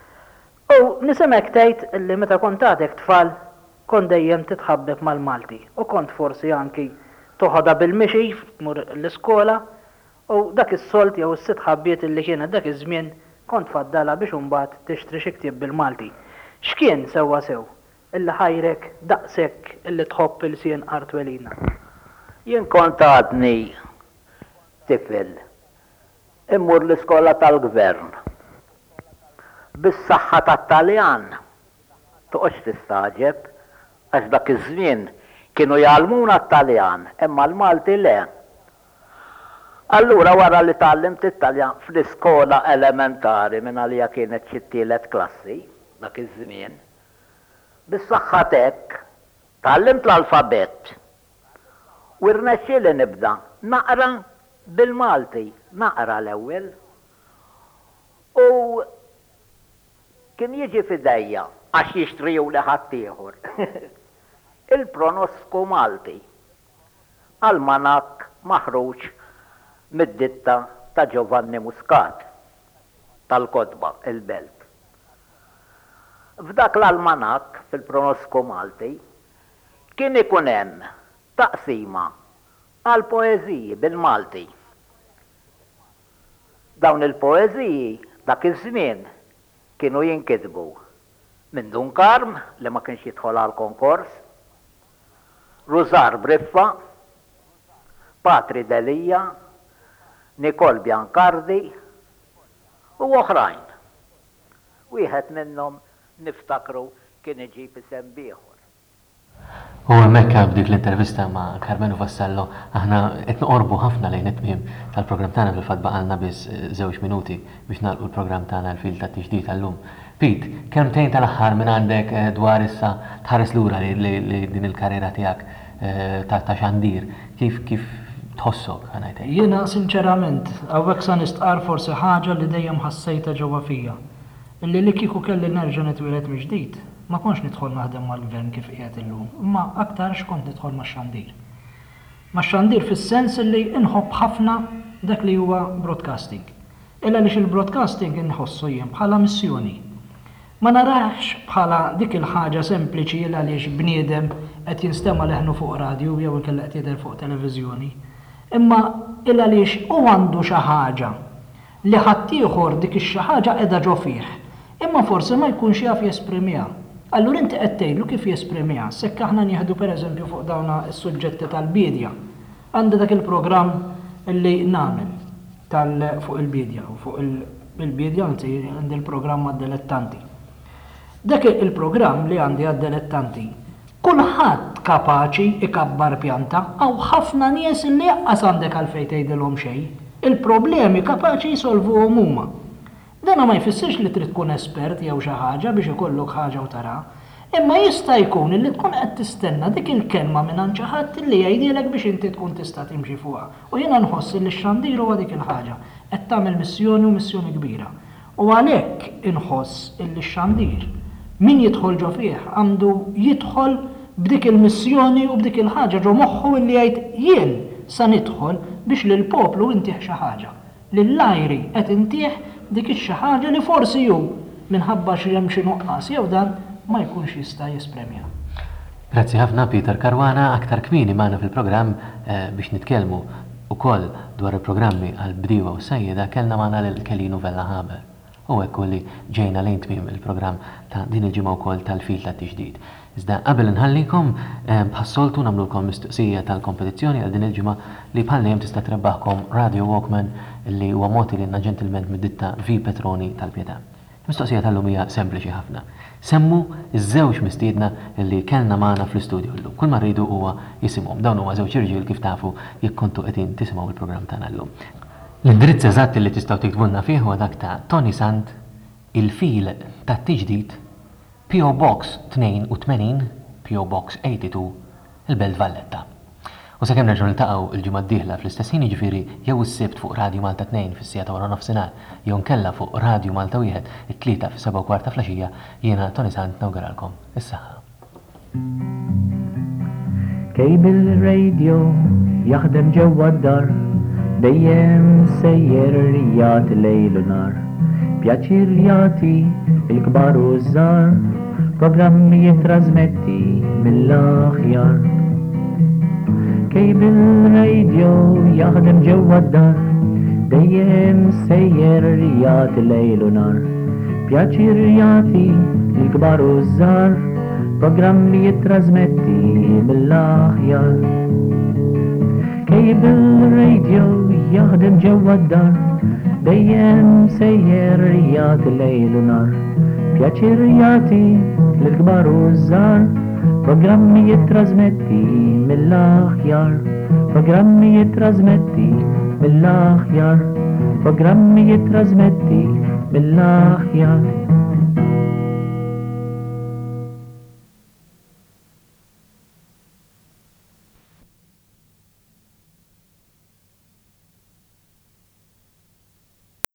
U nisemek tgħid illi meta kont għadek tfal kont dejjem titħabbeb mal-Malti u kont forsi anki toħodha bil-mixi tmur l-iskola u dak is-solt jew is-sitt ħabbiet illi kienet dak iż-żmien kont faddala biex imbagħad tixtri xi ktieb bil-Malti. X'kien sewwa sew illi ħajrek daqshekk illi tħobb il-sien Artwelina? Jien kont għadni tifel immur l-iskola tal-gvern. Bis-saħħa tat-Taljan toqgħodx tistaġeb għax dak iż-żmien kienu jgħallmuna t-Taljan imma l-Malti le. Allura wara li tallimt it-Taljan fl-iskola elementari minn għalija kienet xi tielet klassi dak iż-żmien. Bis-saħħa hekk tallimt l-alfabet u rnexxieli nibda naqra bil-Malti, naqra l-ewwel. U kien jiġi f'idejja għax jixtriju li ħadd ieħor. Il-pronosku Malti, almanak maħruġ mid-ditta ta' Giovanni Muscat tal-Kodba il-Belt. F'dak l-almanak fil-pronosku Malti kien ikun hemm taqsima għal poeżiji bil-Malti. Dawn il-poeżiji dak iż-żmien kienu jinkitbu minn Dunkarm li ma kienx jidħol għal konkors, Ruzar Briffa, Patri Delija, Nikol Biancardi u oħrajn. Wieħed minnhom niftakru kien iġib isem ieħor. U hemmhekk b'dik l-intervista ma' Carmenu Vassallo aħna qed noqorbu ħafna lejn it-tmiem tal-programm tagħna fil-fatt baqalna biss 2 minuti biex nagħlqu l-programm tagħna l-fil tat-tiġdid tal-lum. Pete, kemm tgħid tal-aħħar minn għandek dwar issa tħares lura li din il-karriera tiegħek ta' xandir, kif tħossok ħanajtek? Jiena sinċerament hawnhekk sa nistqar forsi ħaġa li dejjem ħassejta ġewwa fija. Illi li kieku kelli nerġa' nitwieled mill-ġdid, ma kontx nidħol naħdem mal-gvern kif qiegħed illum, imma aktar x'kont nidħol max-xandir. Max-xandir fis-sens li inħobb ħafna dak li huwa broadcasting. Illa għaliex il-broadcasting inħossu jien bħala missjoni. Ma narax bħala dik il-ħaġa sempliċi illa għaliex bniedem qed jinstema' leħnu fuq radju jew inkella qed jidher fuq televiżjoni. Imma illa għaliex hu għandu xi ħaġa li ħadd ieħor dik ix-xi ħaġa qiegħda ġo fih. Imma forsi ma jkunx jaf jesprimiha. Allura inti qed tgħidlu kif jesprimiha. Sekk aħna nieħdu pereżempju fuq dawna s-suġġetti tal-bidja. Għandi dak il-programm li nagħmel fuq il-bidja u fuq il-bidja anzi għandi il-programm għad-dilettanti. Dak il-programm li għandi għad-dilettanti kulħadd kapaċi ikabbar pjanta għaw ħafna nies li jaqqas għandek għalfejn tgħidilhom xejn. Il-problemi kapaċi jsolvuhom huma. Dana ma jfissirx li trid tkun espert jew xi ħaġa biex ikollok ħaġa u tara. Imma jista' jkun li tkun qed tistenna dik il-kelma minn xi ħadd li jgħidilek biex inti tkun tista' timxi fuqha. U jiena nħoss li x-xandir huwa dik il-ħaġa qed tagħmel missjoni u missjoni kbira. U għalhekk inħoss li x-xandir min jidħol ġo fih għandu jidħol b'dik il-missjoni u b'dik il-ħaġa ġo moħħu li jgħid jien sa nidħol biex lil poplu intih xi ħaġa. Lill-ajri qed intih dik xi ħaġa li forsi hu minħabba xi hemm xi nuqqas jew dan ma jkunx jista' jespremja. Grazzi ħafna Peter Karwana, aktar kmini magħna fil-programm biex nitkellmu ukoll dwar il-programmi għal-bdiewa u sajjeda kellna magħna lil Kelly Vella Haber. U hekk li ġejna lejn tmiem il-programm ta' din il-ġimgħa wkoll tal-fil tat-tiġdid. Iżda qabel inħallikom bħassoltu nagħmlulkom mistoqsija tal-kompetizzjoni għal din il-ġimgħa li bħal tista' trebbaħkom Radio Walkman li huwa moti lilna ġentilment mid-ditta V Petroni tal-Pjetà. Mistoqsija tal-lum hija sempliċi ħafna. Semmu iż-żewġ mistiedna li kellna magħna fl-istudju llum. Kull ma rridu huwa jisimhom. Dawn huma żewġ irġiel kif tafu jekk kontu qegħdin tisimgħu il-programm tagħna llum. L-indirizz eżatt li tistgħu tiktbulna fih huwa dak ta' Tony Sant, il-fil tat-tiġdid, P.O. Box 82, P.O. Box 82, il-Belt Valletta. U sakemm nerġgħu niltaqgħu il-ġimgħa d-dieħla fl-istess ħin jiġifieri jew is-sibt fuq Radio Malta 2 fis-sija ta' wara nofsinhar, jew nkella fuq Radio Malta 1 it-tlieta fis-7:15 flaxija, jiena Tony Sant nawguralkom is-saħħa. Kejbil radio jaħdem ġewwa d-dar, dejjem sejjer jagħti lejl u nar. Pjaċir jagħti il-kbar u żgħar, programmi jittrażmetti mill-aħjar. Kejbil radio jaħdem ġewwa d-dar, dejjem sejjer jagħti lejl u nar. Pjaċir jagħti il-kbar u żgħar, programmi jittrażmetti mill-aħjar. Kejbil radio jaħdem ġewwa d-dar, dejjem sejjer jagħti lejl u nar. Pjaċir jagħti lill-kbar u żgħar, programmi jittrażmetti mill-aħjar. Programmi jittrażmetti mill-aħjar. Programmi jittrażmetti mill-aħjar.